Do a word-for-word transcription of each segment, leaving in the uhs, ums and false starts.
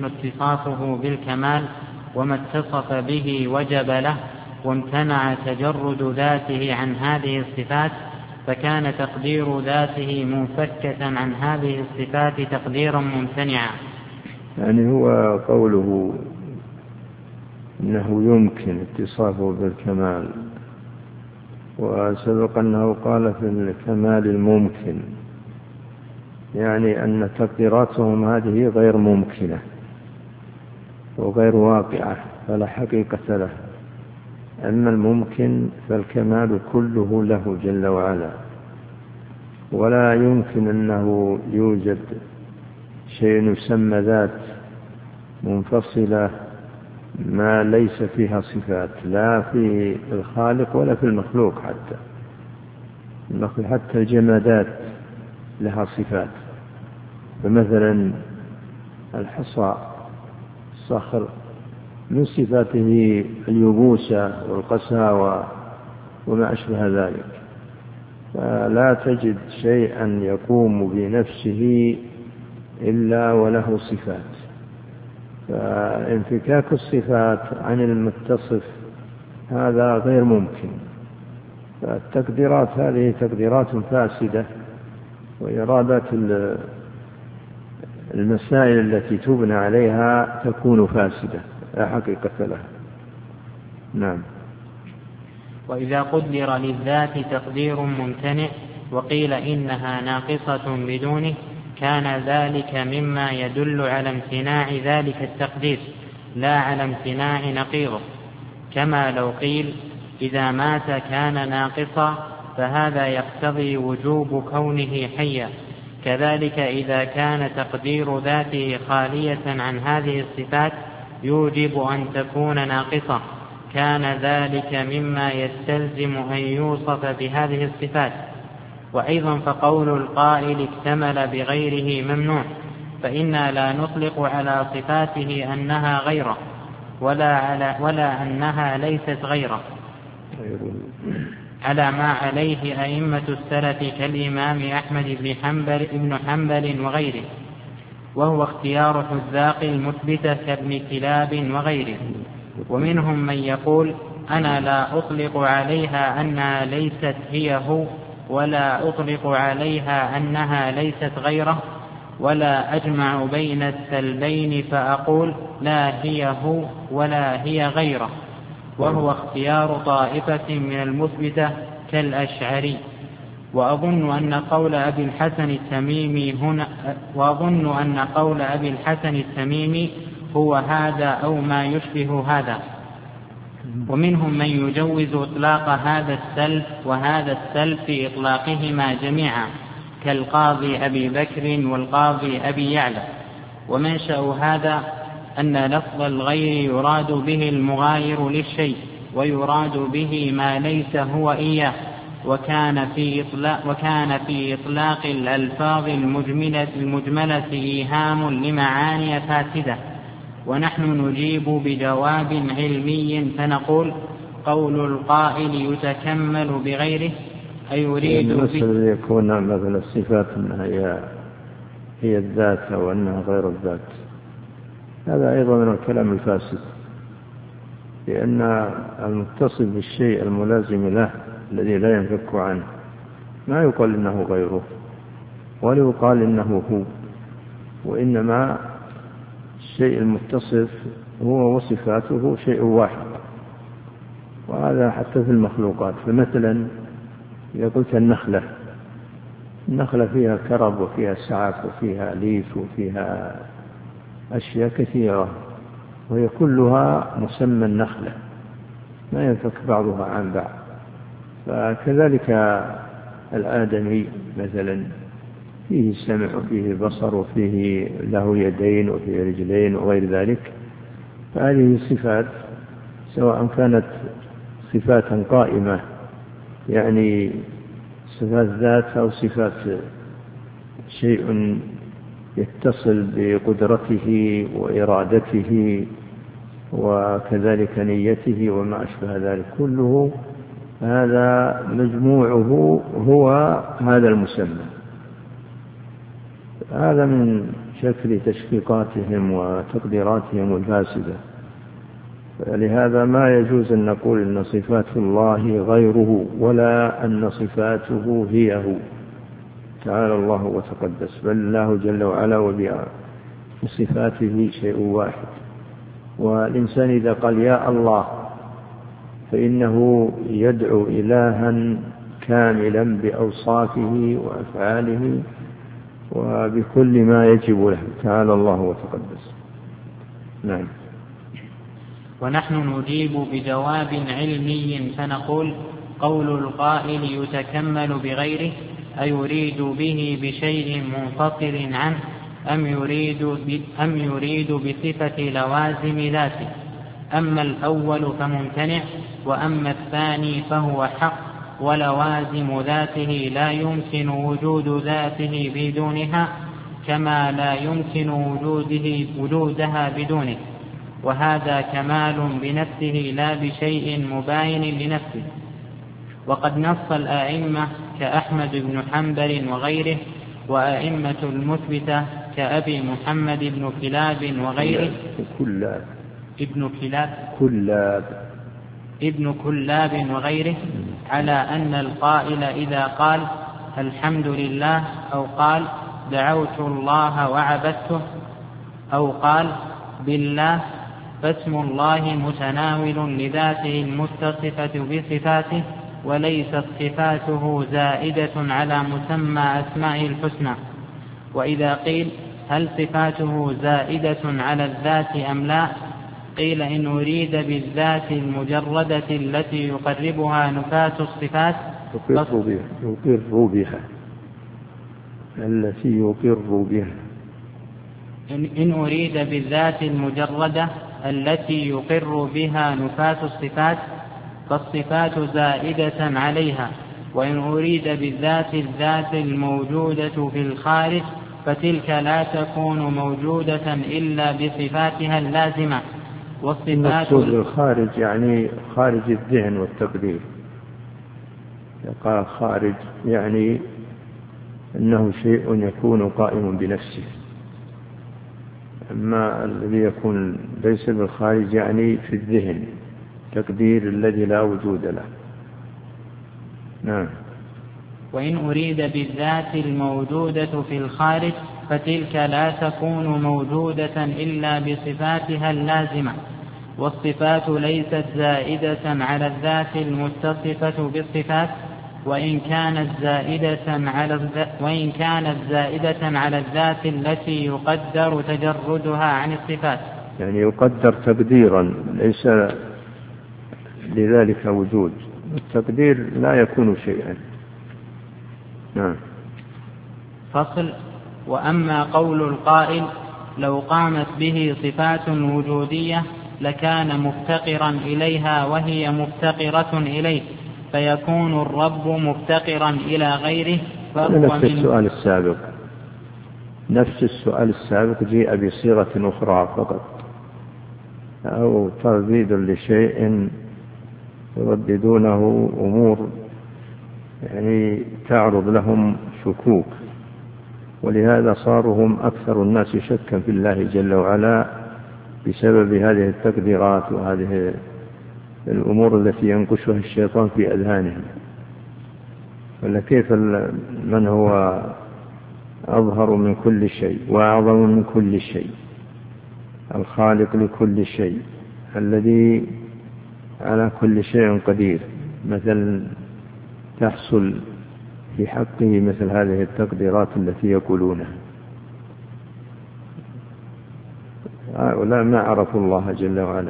اتصافه بالكمال، وما اتصف به وجب له، وامتنع تجرد ذاته عن هذه الصفات، فكان تقدير ذاته منفكة عن هذه الصفات تقديرا ممتنعا. يعني هو قوله إنه يمكن اتصافه بالكمال، وسبق أنه قال في الكمال الممكن، يعني أن تقديراتهم هذه غير ممكنة وغير واقعة فلا حقيقة له. أما الممكن فالكمال كله له جل وعلا، ولا يمكن أنه يوجد شيء يسمى ذات منفصلة ما ليس فيها صفات، لا في الخالق ولا في المخلوق. حتى حتى الجمادات لها صفات، فمثلا الحصى الصخر من صفاته اليبوسة والقساوة وما أشبه ذلك، فلا تجد شيئا يقوم بنفسه إلا وله صفات. فانفكاك الصفات عن المتصف هذا غير ممكن. فالتقديرات هذه تقديرات فاسدة، وإرادة المسائل التي تبنى عليها تكون فاسدة لا حقيقة لها. نعم. وإذا قدر للذات تقدير ممتنع وقيل إنها ناقصة بدونه، كان ذلك مما يدل على امتناع ذلك التقدير لا على امتناع نقيضه، كما لو قيل إذا مات كان ناقصا، فهذا يقتضي وجوب كونه حيا. كذلك إذا كان تقدير ذاته خالية عن هذه الصفات يوجب أن تكون ناقصة، كان ذلك مما يستلزم أن يوصف بهذه الصفات. وأيضا فقول القائل اكتمل بغيره ممنوع، فإنا لا نطلق على صفاته أنها غيره ولا, على ولا أنها ليست غيره، على ما عليه أئمة السلف كالإمام أحمد بن حنبل, بن حنبل وغيره، وهو اختيار حذاق المثبتة كابن كلاب وغيره. ومنهم من يقول أنا لا أطلق عليها أنها ليست هي هو، ولا أطلق عليها أنها ليست غيره، ولا أجمع بين السلبين فأقول لا هي هو ولا هي غيره، وهو اختيار طائفة من المثبتة كالأشعري. وأظن أن قول أبي الحسن التميمي هنا وأظن أن قول أبي الحسن التميمي هو هذا أو ما يشبه هذا. ومنهم من يجوز إطلاق هذا السلب وهذا السلب في إطلاقهما جميعا، كالقاضي أبي بكر والقاضي أبي يعلى. ومنشأ هذا أن لفظ الغير يراد به المغاير للشيء، ويراد به ما ليس هو إياه، وكان في إطلاق, وكان في إطلاق الألفاظ المجملة, المجملة إيهام لمعاني فاسدة. ونحن نجيب بجواب علمي فنقول قول القائل يتكمل بغيره أي يريد مثل يكون مثل الصفات أنها هي, هي الذات أو أنها غير الذات، هذا أيضا من الكلام الفاسد، لأن المتصف بالشيء الملازم له الذي لا ينفك عنه ما يقال إنه غيره ولا يقال إنه هو، وإنما الشيء المتصف هو وصفاته شيء واحد. وهذا حتى في المخلوقات، فمثلا إذا قلت النخلة النخلة فيها كرب وفيها سعف وفيها ليف وفيها أشياء كثيرة، وهي كلها مسمى النخلة ما ينفك بعضها عن بعض. فكذلك الآدمي مثلا فيه سمع وفيه بصر وفيه له يدين وفيه رجلين وغير ذلك، فهذه صفات سواء كانت صفات قائمة يعني صفات ذات أو صفات شيء يتصل بقدرته وإرادته وكذلك نيته وما أشبه ذلك، كله هذا مجموعه هو هذا المسمى. هذا من شكل تشقيقاتهم وتقديراتهم الفاسدة. فلهذا ما يجوز أن نقول أن صفات الله غيره ولا أن صفاته هي هو تعالى الله وتقدس، بل الله جل وعلا وبصفاته شيء واحد. والإنسان إذا قال يا الله فإنه يدعو إلها كاملا بأوصافه وأفعاله وبكل ما يجب له تعالى الله وتقدس. نعم. ونحن نجيب بجواب علمي فنقول: قول القائل يتكمل بغيره أيريد به بشيء منفصل عنه أم يريد, أم يريد بصفة لوازم ذاته؟ أما الأول فممتنع، وأما الثاني فهو حق، ولوازم ذاته لا يمكن وجود ذاته بدونها كما لا يمكن وجوده وجودها بدونه، وهذا كمال بنفسه لا بشيء مباين لنفسه. وقد نص الأئمة كأحمد بن حنبل وغيره، وأئمة المثبتة كأبي محمد بن كلاب وغيره كلاب ابن كلاب كلاب ابن كلاب وغيره على أن القائل إذا قال الحمد لله أو قال دعوت الله وعبدته أو قال بالله فاسم الله متناول لذاته المتصفة بصفاته، وليست صفاته زائدة على مسمى أسماء الحسنى. وإذا قيل هل صفاته زائدة على الذات أم لا؟ قيل إن أريد بالذات المجردة التي يقربها نفاة الصفات يقر بها, يقر بها التي يقر بها إن, إن أريد بالذات المجردة التي يقر بها نفاة الصفات فالصفات زائدة عليها، وإن أريد بالذات الذات الموجودة في الخارج فتلك لا تكون موجودة إلا بصفاتها اللازمة. والصفات الخارج يعني خارج الذهن والتقدير. قال خارج يعني أنه شيء يكون قائم بنفسه، أما الذي يكون ليس بالخارج يعني في الذهن تقدير الذي لا وجود له. نعم. وإن أريد بالذات الموجودة في الخارج فتلك لا تكون موجودة إلا بصفاتها اللازمة. والصفات ليست زائدة على الذات المتصفة بالصفات، وإن كانت زائدة على الذات وإن كانت زائدة على الذات التي يقدر تجردها عن الصفات. يعني يقدر تقديرا ليس لذلك وجود، التقدير لا يكون شيئا. نعم. فصل. وأما قول القائل لو قامت به صفات وجودية لكان مفتقرا إليها وهي مفتقرة إليه، فيكون الرب مفتقرا إلى غيره. نفس السؤال السابق نفس السؤال السابق جاء بصيغة أخرى فقط، أو ترديد لشيء يرددونه أمور يعني تعرض لهم شكوك، ولهذا صاروا هم أكثر الناس شكا في الله جل وعلا بسبب هذه التقديرات وهذه الأمور التي ينقشها الشيطان في أذهانهم. ولا كيف من هو أظهر من كل شيء وأعظم من كل شيء، الخالق لكل شيء الذي على كل شيء قدير، مثل تحصل في حقه مثل هذه التقديرات التي يقولونها. هؤلاء ما عرفوا الله جل وعلا.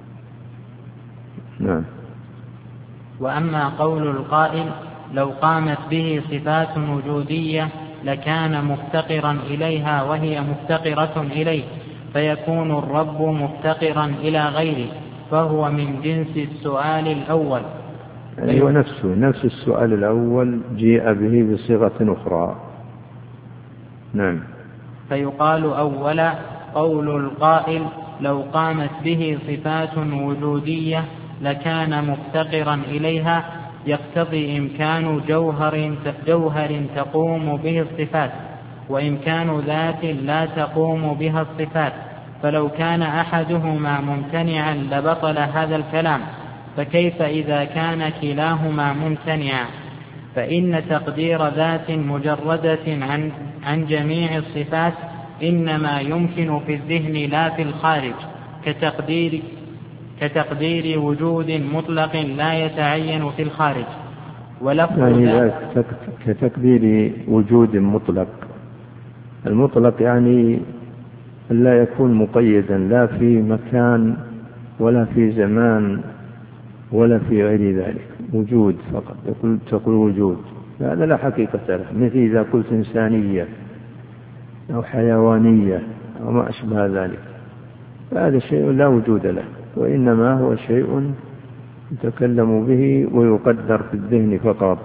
نعم. وأما قول القائل لو قامت به صفات وجودية لكان مفتقرا إليها وهي مفتقرة إليه، فيكون الرب مفتقرا إلى غيره، فهو من جنس السؤال الأول. أيوة نفسه نفس السؤال الأول جاء به بصيغة أخرى. نعم. فيقال أولا قول القائل لو قامت به صفات وجودية لكان مفتقرا إليها يقتضي إمكان جوهر, جوهر تقوم به الصفات، وإمكان ذات لا تقوم بها الصفات، فلو كان أحدهما ممتنعا لبطل هذا الكلام، فكيف إذا كان كلاهما ممتنعا؟ فإن تقدير ذات مجردة عن, عن جميع الصفات إنما يمكن في الذهن لا في الخارج، كتقدير, كتقدير وجود مطلق لا يتعين في الخارج. يعني كتقدير وجود مطلق. المطلق يعني لا يكون مقيدا لا في مكان ولا في زمان ولا في غير ذلك، وجود فقط. يقول تقول وجود، هذا لا حقيقة له، مثل إذا قلت إنسانية أو حيوانية أو ما أشبه ذلك، فهذا شيء لا وجود له، وإنما هو شيء يتكلم به ويقدر في الذهن فقط.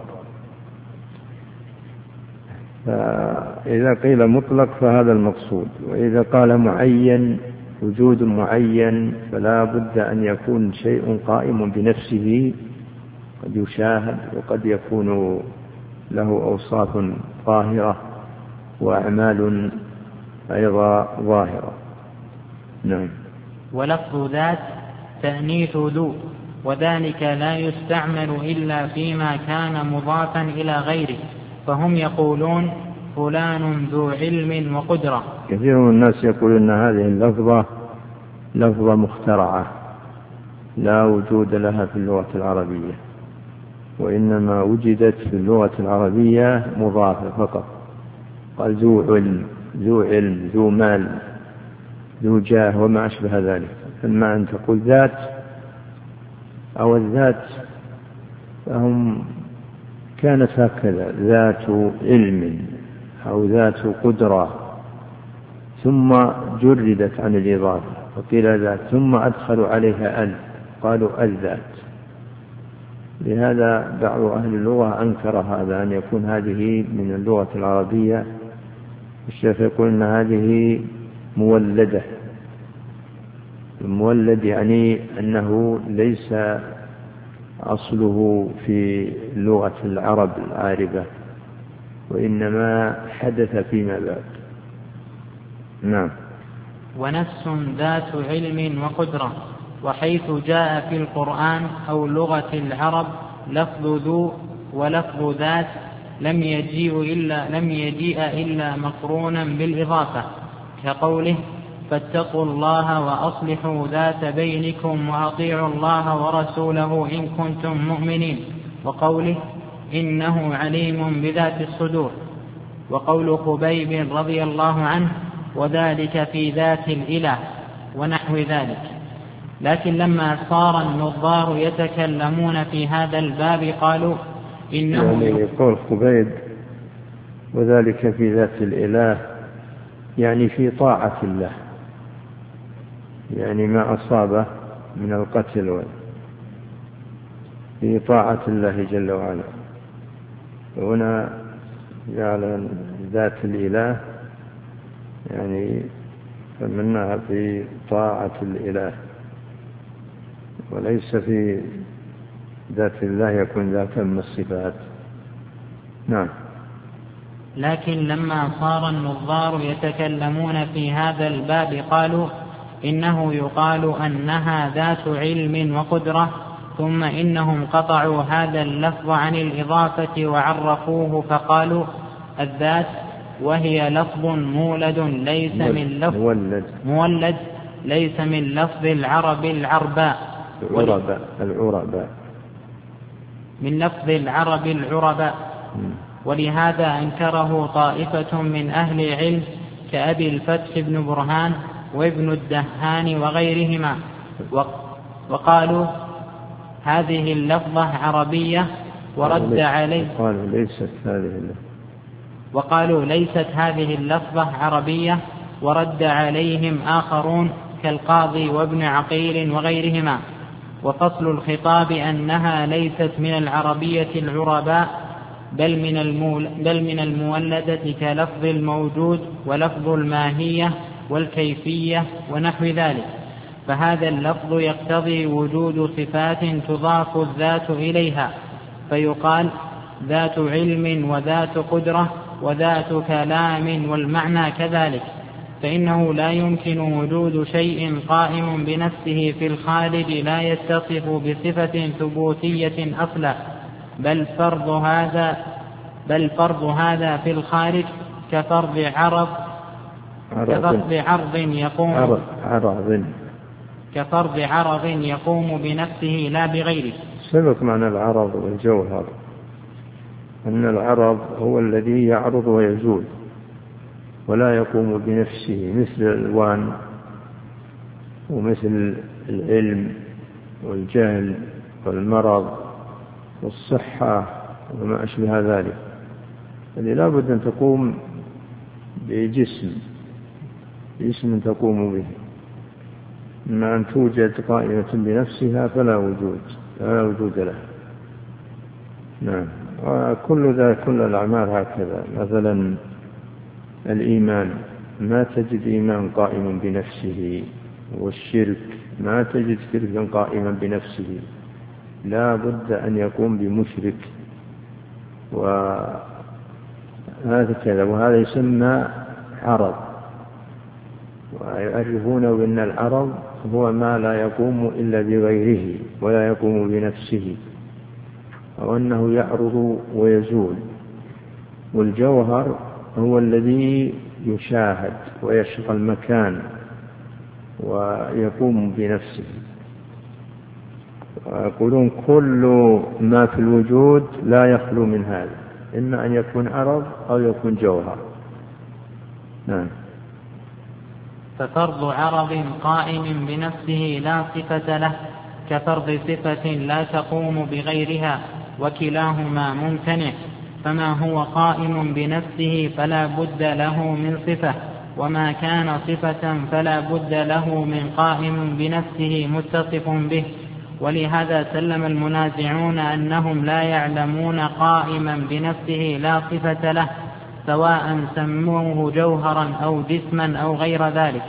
فإذا قيل مطلق فهذا المقصود، وإذا قال معين وجود معين فلا بد أن يكون شيء قائم بنفسه قد يشاهد، وقد يكون له أوصاف ظاهرة وأعمال أيضا ظاهرة. نعم. ولفظ ذات تأنيث ذو، وذلك لا يستعمل إلا فيما كان مضافا إلى غيره، فهم يقولون فلان ذو علم وقدرة. كثير من الناس يقول أن هذه اللفظة لفظة مخترعة لا وجود لها في اللغة العربية، وإنما وجدت في اللغة العربية مضافة فقط. قال ذو علم، ذو علم، ذو مال، ذو جاه وما أشبه ذلك. فما أن تقول ذات أو الذات فهم كانت هكذا، ذات علم أو ذات قدرة، ثم جردت عن الإضافة وقيل ذات، ثم أدخلوا عليها ال، قالوا الذات. لهذا بعض أهل اللغة أنكر هذا، أن يكون هذه من اللغة العربية. الشيخ يقول أن هذه مولدة. المولد يعني أنه ليس أصله في لغة العرب العاربة، وإنما حدث فيما بعد. نعم. ونفس ذات علم وقدرة، وحيث جاء في القرآن أو لغة العرب لفظ ذو ولفظ ذات لم يجيء إلا, لم يجيء إلا مقرونا بالإضافة، كقوله فاتقوا الله وأصلحوا ذات بينكم وأطيعوا الله ورسوله إن كنتم مؤمنين، وقوله إنه عليم بذات الصدور، وقول خبيب رضي الله عنه وذلك في ذات الإله ونحو ذلك. لكن لما صار النظار يتكلمون في هذا الباب قالوا إنه يعني يقول خبيب وذلك في ذات الإله، يعني في طاعة الله، يعني ما أصابه من القتل في طاعة الله جل وعلا. هنا جعل ذات الإله يعني فمنها في طاعة الإله، وليس في ذات الله يكون ذاتا من الصفات. نعم. لكن لما صار النظار يتكلمون في هذا الباب قالوا إنه يقال أنها ذات علم وقدرة، ثم إنهم قطعوا هذا اللفظ عن الإضافة وعرفوه فقالوا الذات، وهي لفظ مولد ليس من لفظ مولد, مولد ليس من لفظ العرب العرباء العرباء العرباء من لفظ العرب العرباء ولهذا أنكره طائفة من أهل العلم كأبي الفتح بن برهان وابن الدهان وغيرهما، وقالوا هذه اللفظة عربية ورد عليه قالوا ليست هذه اللفظة وقالوا ليست هذه اللفظة عربية ورد عليهم آخرون كالقاضي وابن عقيل وغيرهما. وفصل الخطاب أنها ليست من العربية العرباء بل من, المول بل من المولدة كلفظ الموجود ولفظ الماهية والكيفية ونحو ذلك، فهذا اللفظ يقتضي وجود صفات تضاف الذات إليها، فيقال ذات علم وذات قدرة وذات كلام والمعنى كذلك، فإنه لا يمكن وجود شيء قائم بنفسه في الخارج لا يتصف بصفة ثبوتية أصلا، بل فرض هذا بل فرض هذا في الخارج كفرض عرض كفرض عرض يقوم عرض عرض كفرض عرض يقوم بنفسه لا بغيره. سبق معنى العرض والجوهر أن العرض هو الذي يعرض ويزول ولا يقوم بنفسه، مثل الألوان ومثل العلم والجهل والمرض والصحة وما أشبه ذلك، الذي لا بد أن تقوم بجسم جسم تقوم به، إما أن توجد قائمة بنفسها فلا وجود لا وجود له. نعم، وكل ذا كل الأعمال هكذا. مثلا الإيمان ما تجد إيمان قائم بنفسه، والشرك ما تجد شركا قائما بنفسه، لا بد أن يقوم بمشرك، وهذا كذا، وهذا يسمى عرض. ويعرفون بأن العرض هو ما لا يقوم إلا بغيره ولا يقوم بنفسه، وأنه يعرض ويزول. والجوهر هو الذي يشاهد ويشغل المكان ويقوم بنفسه. ويقولون كل ما في الوجود لا يخلو من هذا، إما أن يكون عرض أو يكون جوهر. نعم. ففرض عرض قائم بنفسه لا صفة له كفرض صفة لا تقوم بغيرها، وكلاهما ممتنع. فما هو قائم بنفسه فلا بد له من صفة، وما كان صفة فلا بد له من قائم بنفسه متصف به. ولهذا سلم المنازعون أنهم لا يعلمون قائما بنفسه لا صفة له، سواء سموه جوهرا أو جسما أو غير ذلك.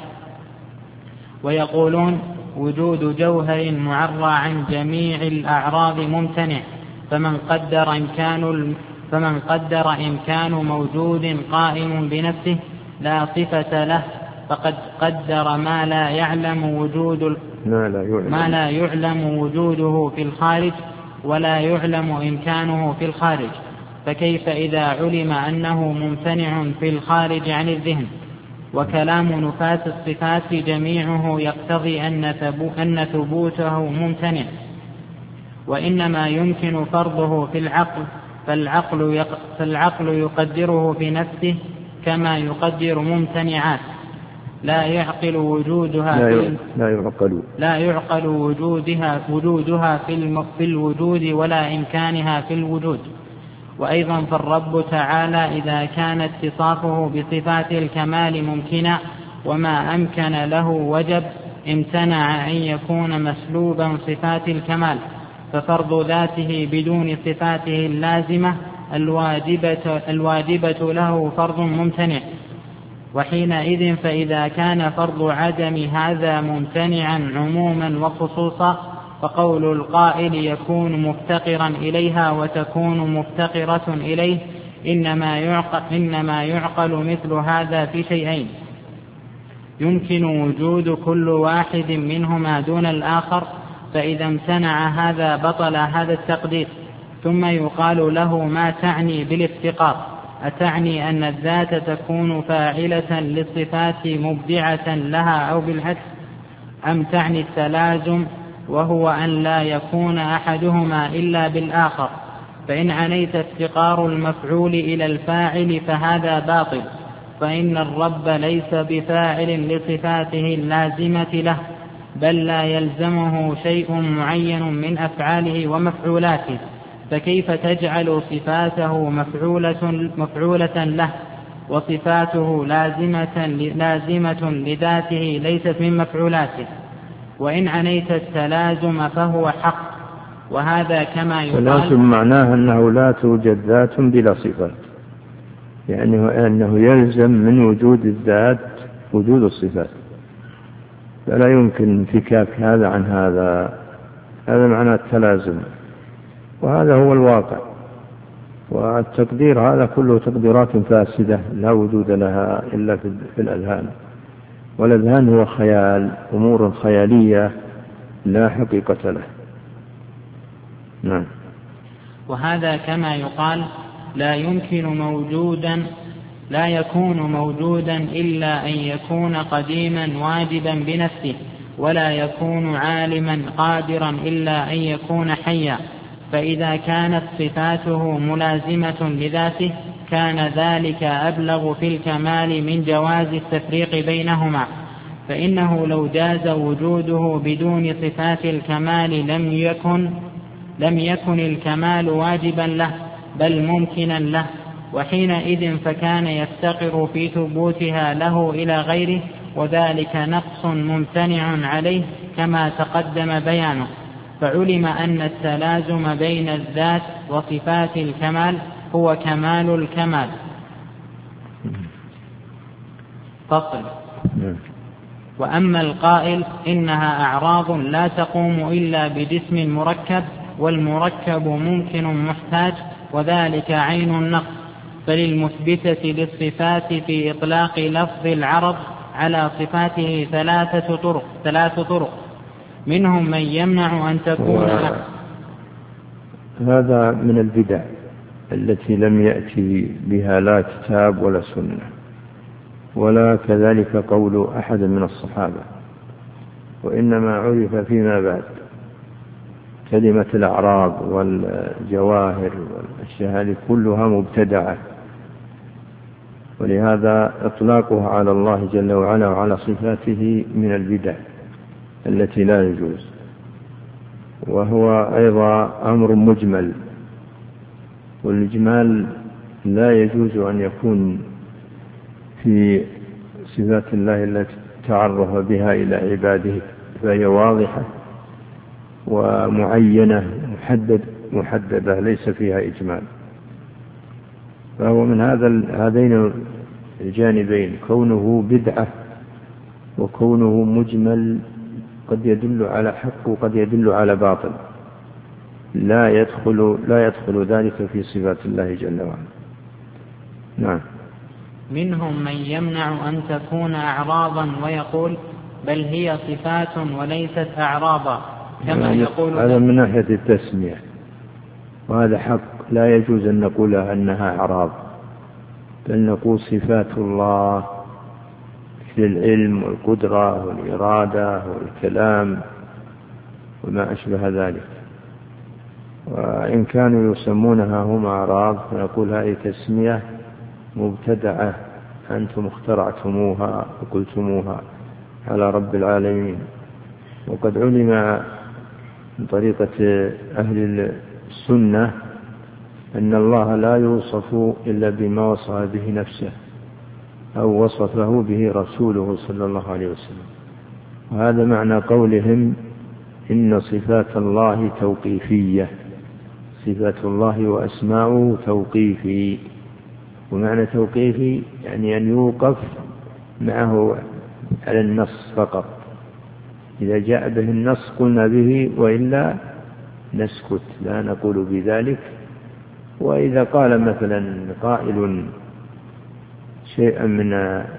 ويقولون وجود جوهر معرى عن جميع الأعراض ممتنع، فمن قدر إمكان فمن قدر إمكان موجود قائم بنفسه لا صفة له فقد قدر ما لا يعلم وجود ما لا يعلم, ما لا يعلم وجوده في الخارج ولا يعلم إمكانه في الخارج. فكيف إذا علم أنه ممتنع في الخارج عن الذهن؟ وكلام نفاة الصفات جميعه يقتضي أن ثبوته ممتنع، وإنما يمكن فرضه في العقل، فالعقل, فالعقل يقدره في نفسه كما يقدر ممتنعات لا يعقل وجودها لا, لا يعقل لا يعقل وجودها وجودها في, في الوجود ولا إمكانها في الوجود. وأيضا فالرب تعالى إذا كان اتصافه بصفات الكمال ممكنا وما أمكن له وجب امتنع أن يكون مسلوبا صفات الكمال، ففرض ذاته بدون صفاته اللازمة الواجبة, الواجبة له فرض ممتنع. وحينئذ فإذا كان فرض عدم هذا ممتنعا عموما وخصوصا، فقول القائل يكون مفتقرا إليها وتكون مفتقرة إليه إنما يعقل, إنما يعقل مثل هذا في شيئين: يمكن وجود كل واحد منهما دون الآخر، فإذا امتنع هذا بطل هذا التقدير. ثم يقال له ما تعني بالافتقار؟ أتعني أن الذات تكون فاعلة للصفات مبدعة لها أو بالعكس، أم تعني التلازم وهو أن لا يكون أحدهما إلا بالآخر؟ فإن عنيت افتقار المفعول إلى الفاعل فهذا باطل، فإن الرب ليس بفاعل لصفاته اللازمة له، بل لا يلزمه شيء معين من أفعاله ومفعولاته، فكيف تجعل صفاته مفعولة, مفعولة له وصفاته لازمة, لازمة لذاته ليست من مفعولاته؟ وإن عنيت التلازم فهو حق، وهذا كما يقال. التلازم معناه أنه لا توجد ذات بلا صفات، يعني أنه يلزم من وجود الذات وجود الصفات، فلا يمكن انفكاك هذا عن هذا. هذا معنى التلازم، وهذا هو الواقع. والتقدير هذا كله تقديرات فاسدة لا وجود لها إلا في الأذهان، والأذهان هو خيال، أمور خيالية لا حقيقة له. نعم. وهذا كما يقال لا يمكن موجودا لا يكون موجودا إلا أن يكون قديما واجبا بنفسه، ولا يكون عالما قادرا إلا أن يكون حيا. فإذا كانت صفاته ملازمة لذاته كان ذلك أبلغ في الكمال من جواز التفريق بينهما، فإنه لو جاز وجوده بدون صفات الكمال لم يكن لم يكن الكمال واجبا له بل ممكنا له، وحينئذ فكان يفتقر في ثبوتها له إلى غيره، وذلك نقص ممتنع عليه كما تقدم بيانه. فعلم أن التلازم بين الذات وصفات الكمال هو كمال الكمال. فصل. وأما القائل إنها أعراض لا تقوم إلا بجسم مركب، والمركب ممكن محتاج، وذلك عين النقص، فللمثبتة للصفات في إطلاق لفظ العرض على صفاته ثلاثة طرق ثلاث طرق منهم من يمنع أن تكون. هذا من البدع التي لم يأتي بها لا كتاب ولا سنة، ولا كذلك قول أحد من الصحابة، وإنما عرف فيما بعد. كلمة الأعراض والجواهر والأشياء هذه كلها مبتدعة، ولهذا إطلاقها على الله جل وعلا وعلى صفاته من البدع التي لا يجوز. وهو أيضا أمر مجمل، والإجمال لا يجوز أن يكون في صفات الله التي تعرف بها إلى عباده، فهي واضحة ومعينة محدد محددة ليس فيها إجمال. فهو من هذا هذين الجانبين، كونه بدعة وكونه مجمل، قد يدل على حق وقد يدل على باطل، لا يدخل لا يدخل ذلك في صفات الله جل وعلا. نعم. منهم من يمنع أن تكون أعراضا ويقول بل هي صفات وليست أعراضا، كما يقول. هذا من ناحية التسمية، وهذا حق، لا يجوز أن نقول أنها أعراض، بل نقول صفات الله في العلم والقدرة والإرادة والكلام وما أشبه ذلك. وإن كانوا يسمونها هم أعراض فنقول هذه تسمية مبتدعة أنتم اخترعتموها وقلتموها على رب العالمين. وقد علم من طريقة أهل السنة أن الله لا يوصف إلا بما وصف به نفسه أو وصفه به رسوله صلى الله عليه وسلم. وهذا معنى قولهم إن صفات الله توقيفية، صفات الله وأسماؤه توقيفي. ومعنى توقيفي يعني أن يوقف معه على النص فقط، إذا جاء به النص قلنا به وإلا نسكت لا نقول بذلك. وإذا قال مثلا قائل شيئا من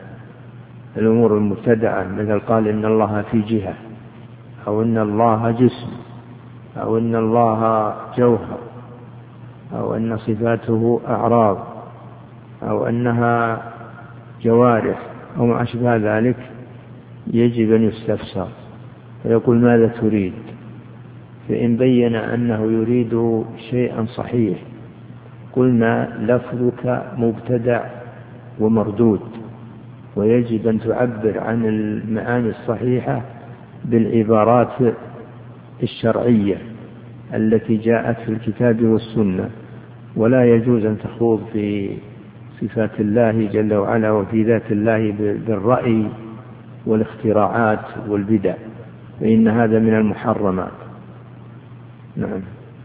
الأمور المبتدعة، مثل قال إن الله في جهة، أو إن الله جسم، أو إن الله جوهر، أو أن صفاته أعراض، أو أنها جوارح أو ما أشبه ذلك، يجب أن يستفسر فيقول ماذا تريد؟ فإن بين أنه يريد شيئا صحيح قلنا لفظك مبتدع ومردود، ويجب أن تعبر عن المعاني الصحيحة بالعبارات الشرعية التي جاءت في الكتاب والسنة، ولا يجوز أن تخوض في صفات الله جل وعلا وفي ذات الله بالرأي والاختراعات والبدع، فإن هذا من المحرمات. نعم.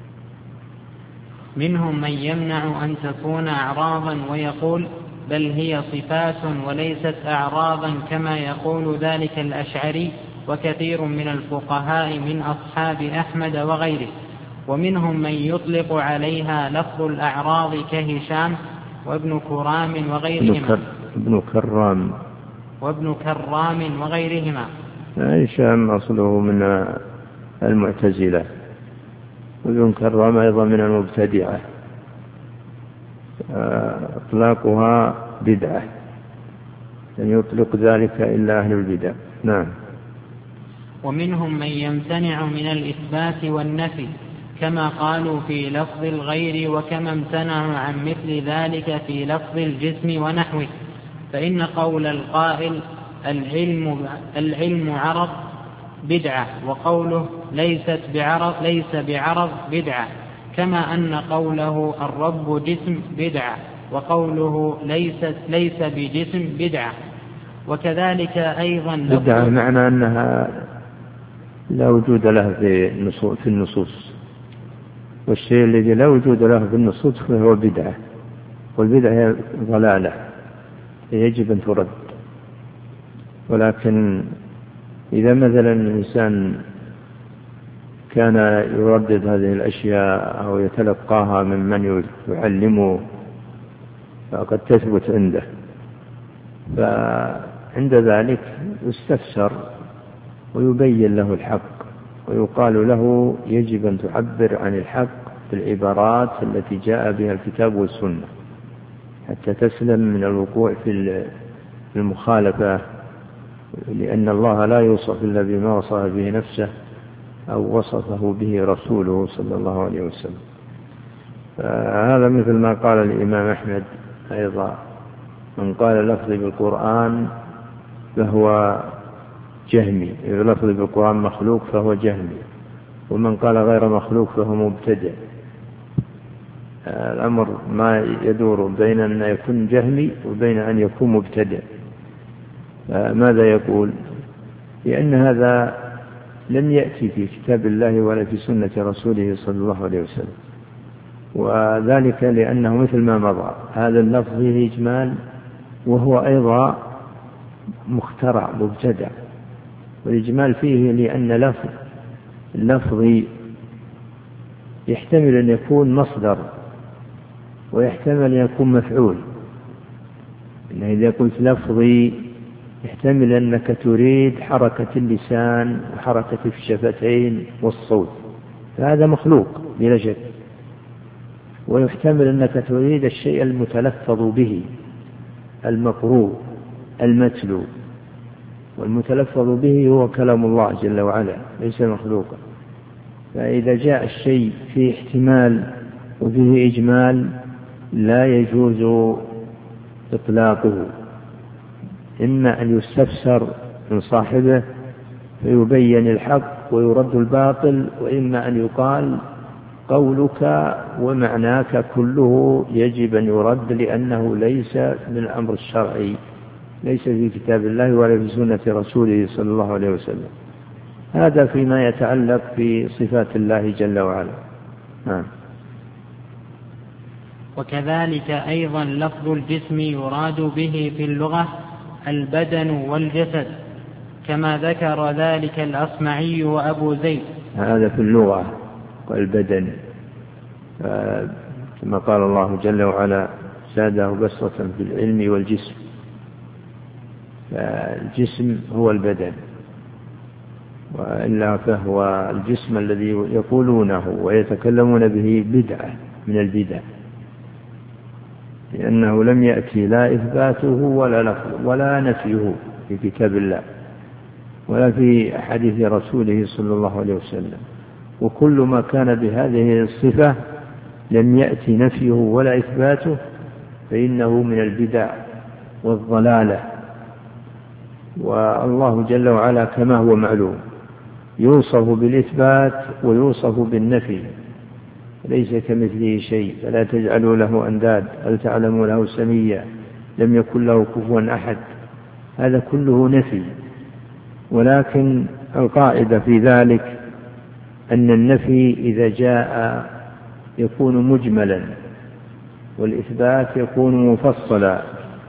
منهم من يمنع أن تكون أعراضا ويقول بل هي صفات وليست أعراضا، كما يقول ذلك الأشعري وكثير من الفقهاء من أصحاب أحمد وغيره. ومنهم من يطلق عليها لفظ الأعراض كهشام وابن كرام وغيرهما ابن كرام وابن كرام وغيرهما. هشام أصله من المعتزلة، وابن كرام أيضا من المبتدعة، إطلاقها بدعة، لن يطلق ذلك إلا أهل البدع. نعم. ومنهم من يمتنع من الإثبات والنفي كما قالوا في لفظ الغير، وكما امتنعوا عن مثل ذلك في لفظ الجسم ونحوه، فإن قول القائل العلم, العلم عرض بدعة، وقوله ليست بعرض ليس بعرض بدعة، كما أن قوله الرب جسم بدعة، وقوله ليست ليس بجسم بدعة. وكذلك أيضا بدعة معنى أنها لا وجود له في النصوص، والشيء الذي لا وجود له في النصوص فهو بدعة، والبدعة هي ضلالة يجب أن ترد. ولكن إذا مثلا الإنسان كان يردد هذه الأشياء أو يتلقاها من من يعلمه فقد تثبت عنده، فعند ذلك يستفسر ويبين له الحق، ويقال له يجب أن تعبر عن الحق بالعبارات التي جاء بها الكتاب والسنة حتى تسلم من الوقوع في المخالفة، لأن الله لا يوصف إلا بما وصف به نفسه أو وصفه به رسوله صلى الله عليه وسلم. هذا مثل ما قال الإمام أحمد أيضا: من قال لفظي بالقرآن فهو جهمي، لفظي بالقرآن مخلوق فهو جهمي، ومن قال غير مخلوق فهو مبتدع. الأمر ما يدور بين أن يكون جهمي وبين أن يكون مبتدع. ماذا يقول؟ لأن هذا لم يأتي في كتاب الله ولا في سنة رسوله صلى الله عليه وسلم، وذلك لأنه مثل ما مضى هذا اللفظ فيه إجمال، وهو أيضا مخترع مبتدع. والإجمال فيه لأن لفظ اللفظ يحتمل أن يكون مصدر ويحتمل أن يكون مفعول. إنه إذا قلت لفظي يحتمل أنك تريد حركة اللسان وحركة الشفتين والصوت، فهذا مخلوق بلا شك. ويحتمل أنك تريد الشيء المتلفظ به المقروء المتلو، والمتلفظ به هو كلام الله جل وعلا ليس مخلوقا. فإذا جاء الشيء فيه احتمال وفيه إجمال لا يجوز إطلاقه، إما أن يستفسر من صاحبه فيبين الحق ويرد الباطل، وإما أن يقال قولك ومعناك كله يجب أن يرد لأنه ليس من الأمر الشرعي، ليس في كتاب الله ولا في سنة رسوله صلى الله عليه وسلم. هذا فيما يتعلق بصفات الله جل وعلا. آه. وكذلك أيضا لفظ الجسم يراد به في اللغة البدن والجسد، كما ذكر ذلك الأصمعي وأبو زيد. هذا في اللغة والبدن، كما قال الله جل وعلا: زاده بسطة في العلم والجسم. فالجسم هو البدن، وإلا فهو الجسم الذي يقولونه ويتكلمون به بدعة من البدع، لأنه لم يأتي لا إثباته ولا لفظ ولا نفيه في كتاب الله ولا في حديث رسوله صلى الله عليه وسلم. وكل ما كان بهذه الصفة لم يأتي نفيه ولا إثباته فإنه من البدع والضلالة. والله جل وعلا كما هو معلوم يوصف بالإثبات ويوصف بالنفي، ليس كمثله شيء، فلا تجعلوا له أنداد هل تعلموا له سميا لم يكن له كفوا أحد. هذا كله نفي، ولكن القاعدة في ذلك أن النفي إذا جاء يكون مجملا والإثبات يكون مفصلا.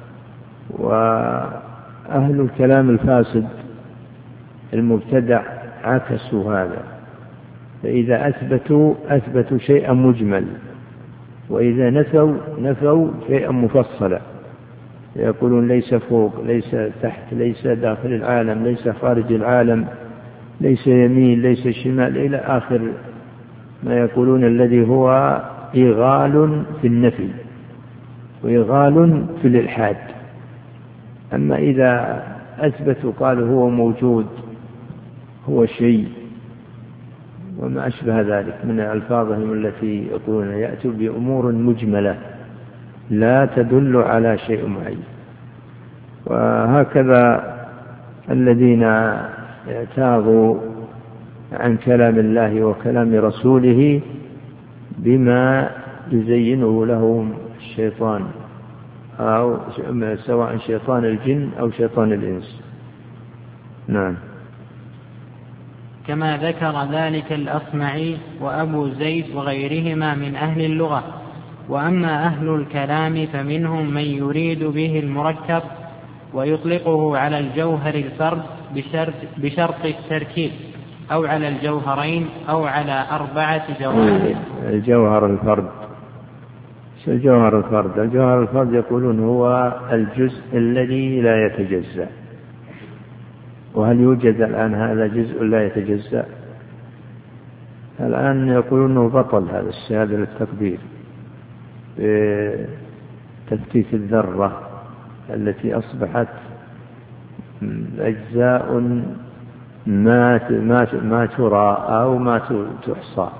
وأهل الكلام الفاسد المبتدع عكسوا هذا، فإذا أثبتوا أثبتوا شيئا مجمل، وإذا نفوا نفوا شيئا مفصلا، يقولون ليس فوق، ليس تحت، ليس داخل العالم، ليس خارج العالم، ليس يمين، ليس شمال، إلى آخر ما يقولون، الذي هو إغال في النفي وإغال في الإلحاد. أما إذا أثبتوا قالوا هو موجود، هو شيء، وما أشبه ذلك من ألفاظهم التي يقولون يأتوا بأمور مجملة لا تدل على شيء معين. وهكذا الذين اعتاضوا عن كلام الله وكلام رسوله بما يزينه لهم الشيطان، أو سواء شيطان الجن أو شيطان الإنس. نعم. كما ذكر ذلك الأصمعي وأبو زيد وغيرهما من أهل اللغة. وأما أهل الكلام فمنهم من يريد به المركب ويطلقه على الجوهر الفرد بشرط, بشرط التركيب، أو على الجوهرين، أو على أربعة جوهر. الجوهر الفرد، الجوهر الفرد الجوهر الفرد يقولون هو الجزء الذي لا يتجزأ. وهل يوجد الآن هذا جزء لا يتجزأ؟ الآن يقولون أنه بطل هذا الشهادة للتقدير بتفتيت الذرة التي أصبحت أجزاء ما ما ترى أو ما تحصى.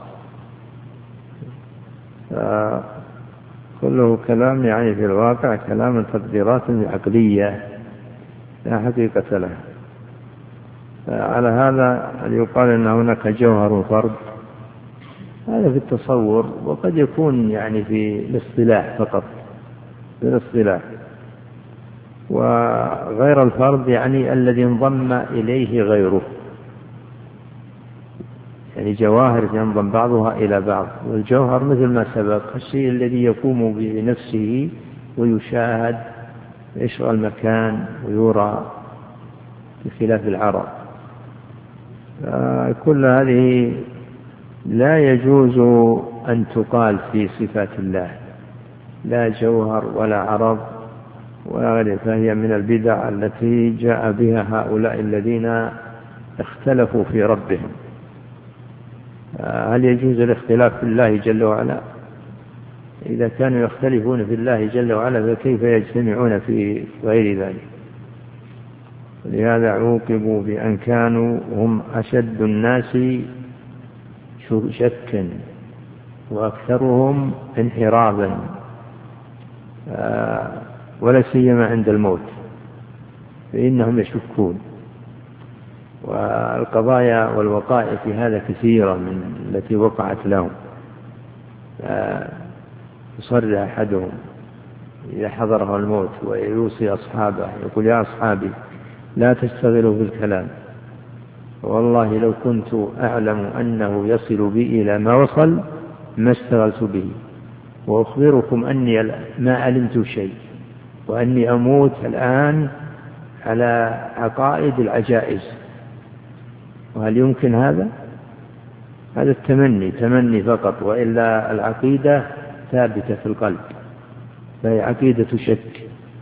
كله كلام يعني في الواقع كلام تقديرات عقلية لا حقيقة لها. على هذا يقال أن هناك جوهر فرد، هذا في التصور، وقد يكون يعني في الاصطلاح فقط، في الاصطلاح. وغير الفرد يعني الذي انضم إليه غيره، يعني جواهر ينضم بعضها إلى بعض. والجوهر مثل ما سبق الشيء الذي يقوم بنفسه ويشاهد، يشغل مكان ويرى بخلاف العرض. كل هذه لا يجوز أن تقال في صفات الله، لا جوهر ولا عرض ولا غيره، فهي من البدع التي جاء بها هؤلاء الذين اختلفوا في ربهم. هل يجوز الاختلاف في الله جل وعلا؟ إذا كانوا يختلفون في الله جل وعلا فكيف يجتمعون في غير ذلك؟ لهذا عوقبوا بأن كانوا هم أشد الناس شكا وأكثرهم انحرافا، ولا سيما عند الموت فإنهم يشكون. والقضايا والوقائع في هذا كثيرة من التي وقعت لهم. يصرح أحدهم إذا حضره الموت ويوصي أصحابه يقول يا أصحابي لا تشتغلوا بالكلام، والله لو كنت أعلم أنه يصل بي إلى ما وصل ما اشتغلت به، وأخبركم أني ما علمت شيء، وأني أموت الآن على عقائد العجائز. وهل يمكن هذا؟ هذا التمني تمني فقط، وإلا العقيدة ثابتة في القلب، فهي عقيدة شك.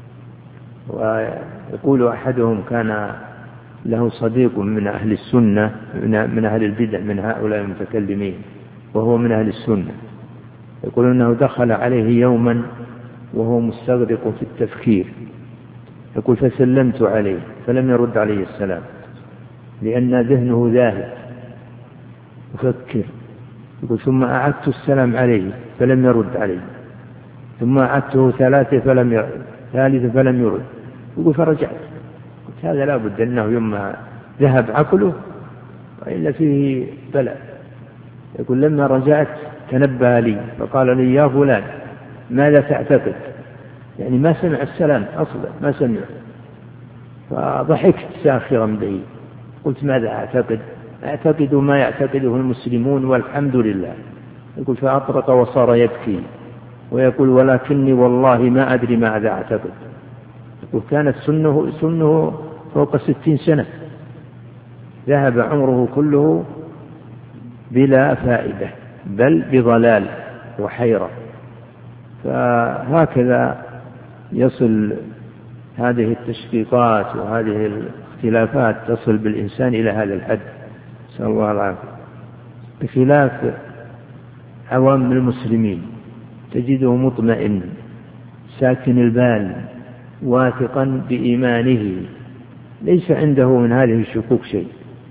ويقول أحدهم كان له صديق من أهل السنة من أهل البدع من هؤلاء المتكلمين وهو من أهل السنة، يقول أنه دخل عليه يوما وهو مستغرق في التفكير، يقول فسلمت عليه فلم يرد عليه السلام لأن ذهنه ذاهب يفكر. يقول ثم أعدت السلام عليه فلم يرد عليه، ثم أعدته ثلاثة فلم يرد ثالثة فلم يرد. يقول فرجعت، قلت هذا لا بد أنه يوم ذهب عقله وإلا فيه بلاء. يقول لما رجعت تنبه لي فقال لي يا فلان ماذا تعتقد؟ يعني ما سمع السلام أصلا، ما سمع. فضحكت ساخرا به، قلت ماذا أعتقد؟ أعتقد ما يعتقده المسلمون والحمد لله. يقول فأطرق وصار يبكي ويقول ولكني والله ما أدري ماذا أعتقد. يقول كانت سنه, سنه فوق ستين سنة، ذهب عمره كله بلا فائدة بل بضلال وحيرة. فهكذا يصل هذه التشقيقات وهذه الاختلافات تصل بالإنسان إلى هذا الحد، نسأل الله العافية. بخلاف عوام المسلمين تجده مطمئن ساكن البال واثقا بإيمانه، ليس عنده من هذه الشكوك شيء.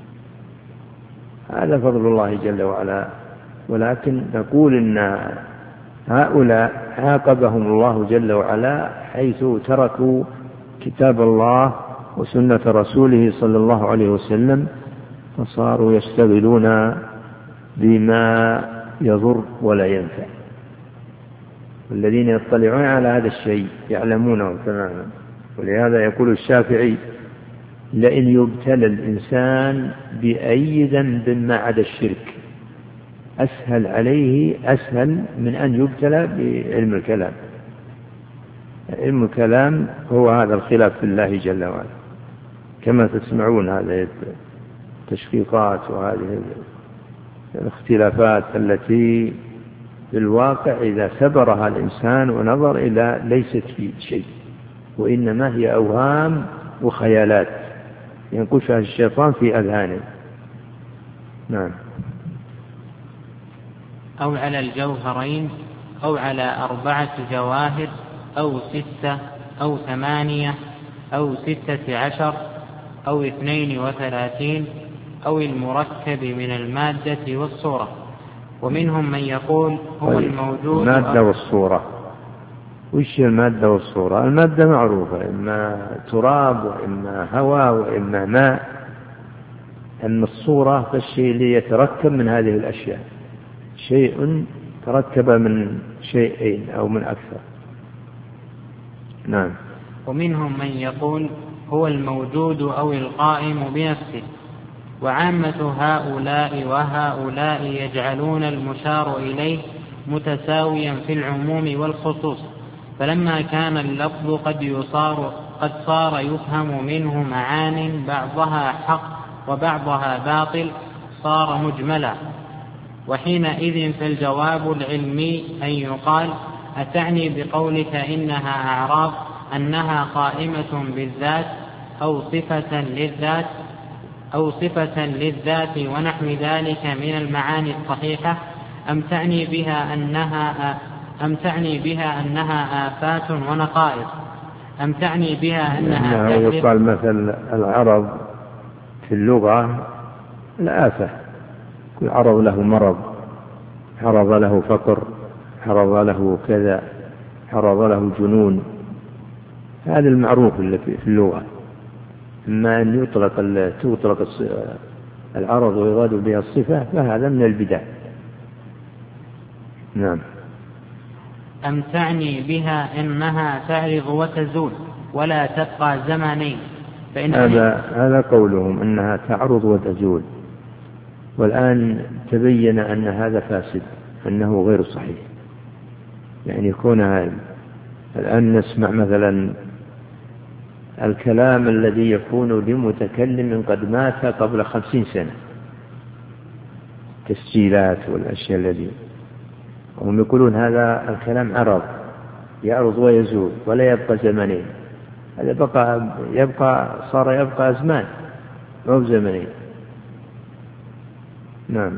هذا فضل الله جل وعلا. ولكن نقول إن هؤلاء عاقبهم الله جل وعلا حيث تركوا كتاب الله وسنة رسوله صلى الله عليه وسلم، فصاروا يشتغلون بما يضر ولا ينفع. والذين يطلعون على هذا الشيء يعلمونه تماما. ولهذا يقول الشافعي: لئن يبتلى الإنسان بأي ذنب ما عدا الشرك أسهل عليه أسهل من أن يبتلى بعلم الكلام. علم الكلام هو هذا الخلاف في الله جل وعلا، كما تسمعون هذه التشقيقات وهذه الاختلافات التي في الواقع إذا سبرها الإنسان ونظر إلى ليست في شيء، وإنما هي أوهام وخيالات ينقشها الشيطان في أذهانه. نعم. أو على الجوهرين أو على أربعة جواهر أو ستة أو ثمانية أو ستة عشر أو اثنين وثلاثين أو المركب من المادة والصورة. ومنهم من يقول هو الموجود. المادة والصورة، وش المادة والصورة؟ المادة معروفة، إما تراب وإما هواء وإما ماء. أما الصورة فالشيء اللي يتركب من هذه الأشياء، شيء تركب من شيئين أو من أكثر. نعم. ومنهم من يقول هو الموجود أو القائم بنفسه. وعامة هؤلاء وهؤلاء يجعلون المشار إليه متساويا في العموم والخصوص، فلما كان اللفظ قد يصار قد صار يفهم منه معان بعضها حق وبعضها باطل صار مجملا. وحينئذ فالجواب العلمي أن يقال: أتعني بقولك إنها أعراض أنها قائمة بالذات أو صفة للذات أو صفة للذات ونحو ذلك من المعاني الصحيحة، أم تعني بها أنها أم تعني بها أنها آفات ونقائص، أم تعني بها أنها يعني يقال مثل العرض في اللغة الآفة، كل عرض له مرض، عرض له فقر، عرض له كذا، عرض له جنون. هذا المعروف اللي في اللغة. أما أن يطلق تطلق العرض ويراد بها الصفة فهذا من البدع. نعم. أم تعني بها أنها تعرض وتزول ولا تبقى زمانين، فإن هذا هذا قولهم أنها تعرض وتزول، والآن تبين أن هذا فاسد، أنه غير صحيح. يعني يكون الآن نسمع مثلا الكلام الذي يكون لمتكلم قد مات قبل خمسين سنة، تسجيلات والأشياء الذي هم يقولون هذا الكلام عرض يعرض ويزول ولا يبقى زمنين. هذا بقى يبقى صار يبقى أزمان أو زمنين. نعم.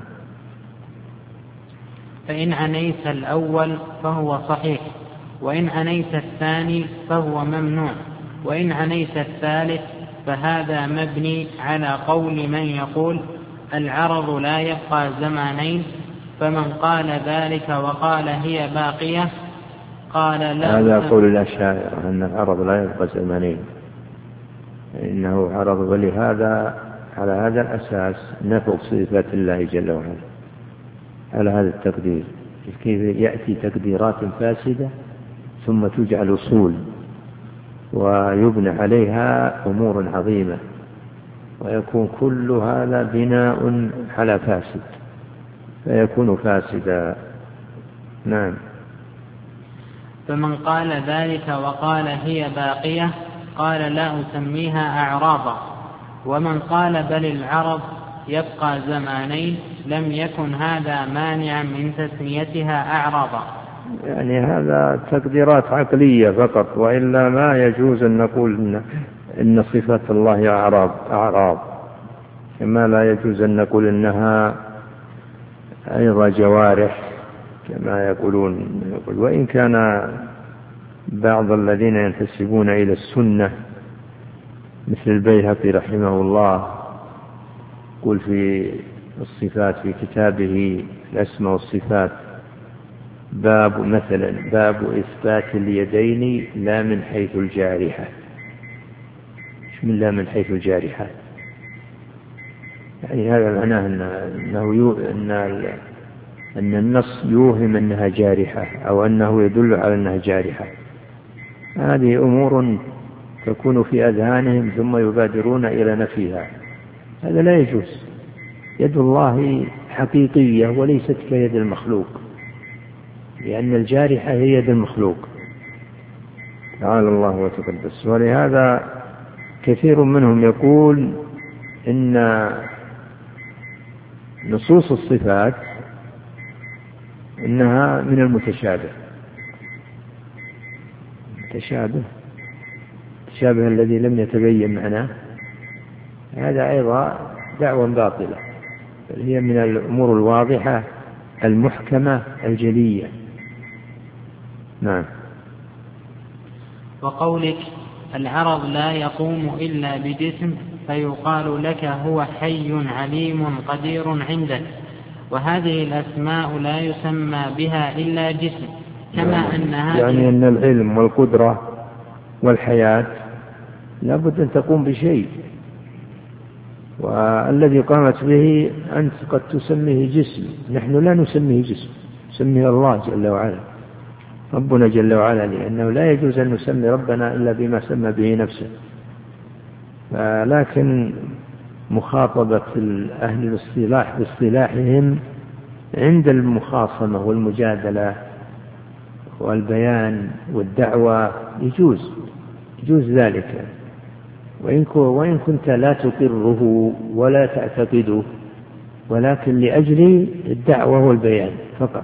فإن عنيت الأول فهو صحيح، وإن عنيت الثاني فهو ممنوع، وإن عنيت الثالث فهذا مبني على قول من يقول العرض لا يبقى زمانين، فمن قال ذلك وقال هي باقية قال لا. هذا قول الأشاعرة أن العرض لا يبقى زمانين، إنه عرض. ولهذا على هذا الأساس نفق صفات الله جل وعلا على هذا التقدير. كيف يأتي تقديرات فاسدة ثم تجعل أصول ويبنى عليها أمور عظيمة، ويكون كل هذا بناء على فاسد فيكون فاسدا. نعم. فمن قال ذلك وقال هي باقية قال لا أسميها أعراضا، ومن قال بل العرض يبقى زمانين لم يكن هذا مانعا من تسميتها أعراضا. يعني هذا تقديرات عقلية فقط، وإلا ما يجوز أن نقول إن, إن صفة الله أعراض أعراض كما لا يجوز أن نقول إنها أيضا جوارح كما يقولون. وإن كان بعض الذين ينتسبون إلى السنة مثل البيهقي رحمه الله يقول في الصفات في كتابه الأسماء والصفات باب مثلا باب إثبات اليدين لا من حيث الجارحة. بسم الله من حيث الجارحة، يعني هذا معناه أنه يو... أن أن النص يوهم أنها جارحة أو أنه يدل على أنها جارحة. هذه أمور تكون في أذهانهم ثم يبادرون إلى نفيها، هذا لا يجوز. يد الله حقيقية وليست كيد المخلوق، لأن الجارحة هي يد المخلوق تعالى الله وتقدس. ولهذا كثير منهم يقول إن نصوص الصفات إنها من المتشابه. متشابه التشابه الذي لم يتبين معناه، هذا أيضا دعوة باطلة، بل هي من الأمور الواضحة المحكمة الجلية. نعم. وقولك العرض لا يقوم إلا بجسم فيقال لك هو حي عليم قدير عندك، وهذه الأسماء لا يسمى بها إلا جسم، كما أن هذه يعني أن العلم والقدرة والحياة لابد أن تقوم بشيء، والذي قامت به أنت قد تسميه جسم، نحن لا نسميه جسم، نسميه الله جل وعلا، ربنا جل وعلا، لأنه لا يجوز أن نسمي ربنا إلا بما سمى به نفسه. لكن مخاطبة أهل الاصطلاح باصطلاحهم عند المخاصمة والمجادلة والبيان والدعوة يجوز يجوز ذلك، وإن كنت لا تقره ولا تعتقده، ولكن لأجل الدعوة والبيان فقط.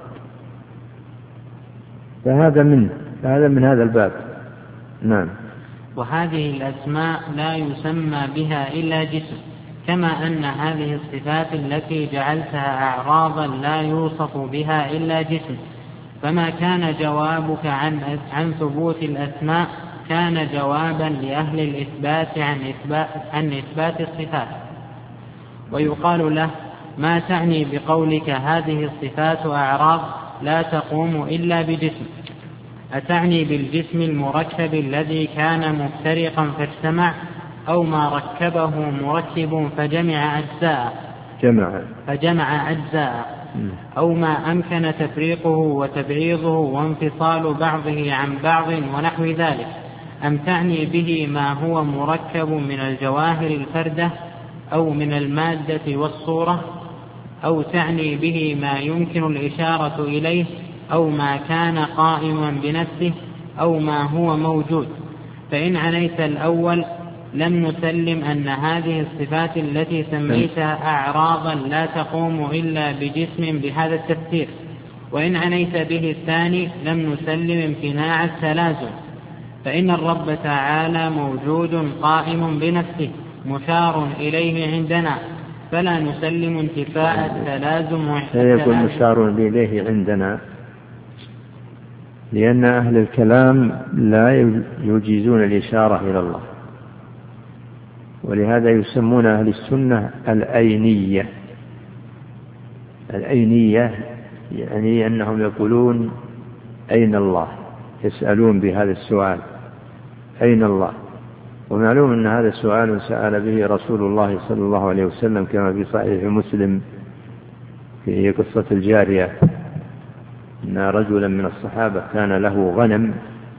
فهذا من هذا من هذا الباب. نعم. وهذه الأسماء لا يسمى بها إلا جسم، كما أن هذه الصفات التي جعلتها أعراضا لا يوصف بها إلا جسم. فما كان جوابك عن عن ثبوت الأسماء كان جوابا لأهل الإثبات عن إثبات, عن إثبات الصفات. ويقال له ما تعني بقولك هذه الصفات أعراض لا تقوم إلا بجسم؟ أتعني بالجسم المركب الذي كان مفترقا فاجتمع، أو ما ركبه مركب فجمع أجزاء جمع فجمع أجزاء أو ما أمكن تفريقه وتبعيضه وانفصال بعضه عن بعض ونحو ذلك؟ أم تعني به ما هو مركب من الجواهر الفردة أو من المادة والصورة؟ أو تعني به ما يمكن الإشارة إليه أو ما كان قائما بنفسه أو ما هو موجود؟ فإن عنيت الأول لم نسلم أن هذه الصفات التي سميتها أعراضا لا تقوم إلا بجسم بهذا التفسير، وإن عنيت به الثاني لم نسلم امتناع التلازم، فإن الرب تعالى موجود قائم بنفسه مشار إليه عندنا، فلا نسلم انتفاء التلازم. سيكون مشار إليه عندنا لأن أهل الكلام لا يجيزون الإشارة إلى الله، ولهذا يسمون أهل السنة الأينية. الأينية يعني أنهم يقولون أين الله، يسألون بهذا السؤال أين الله. ومعلوم أن هذا السؤال سأل به رسول الله صلى الله عليه وسلم كما في صحيح مسلم في قصة الجارية، أن رجلا من الصحابة كان له غنم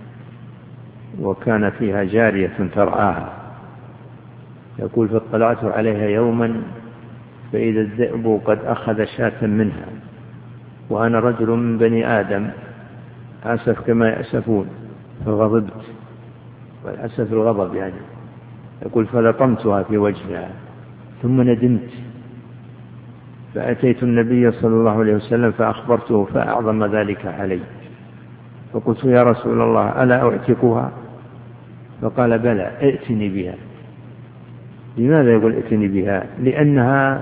وكان فيها جارية ترعاها، يقول فاطلعت عليها يوما فإذا الذئب قد أخذ شاة منها وأنا رجل من بني آدم أسف كما يأسفون فغضبت، والأسف الغضب يعني، يقول فلطمتها في وجهها ثم ندمت فأتيت النبي صلى الله عليه وسلم فأخبرته فأعظم ذلك علي، فقلت يا رسول الله ألا أعتقها؟ فقال بلى ائتني بها. لماذا يقول ائتني بها؟ لأنها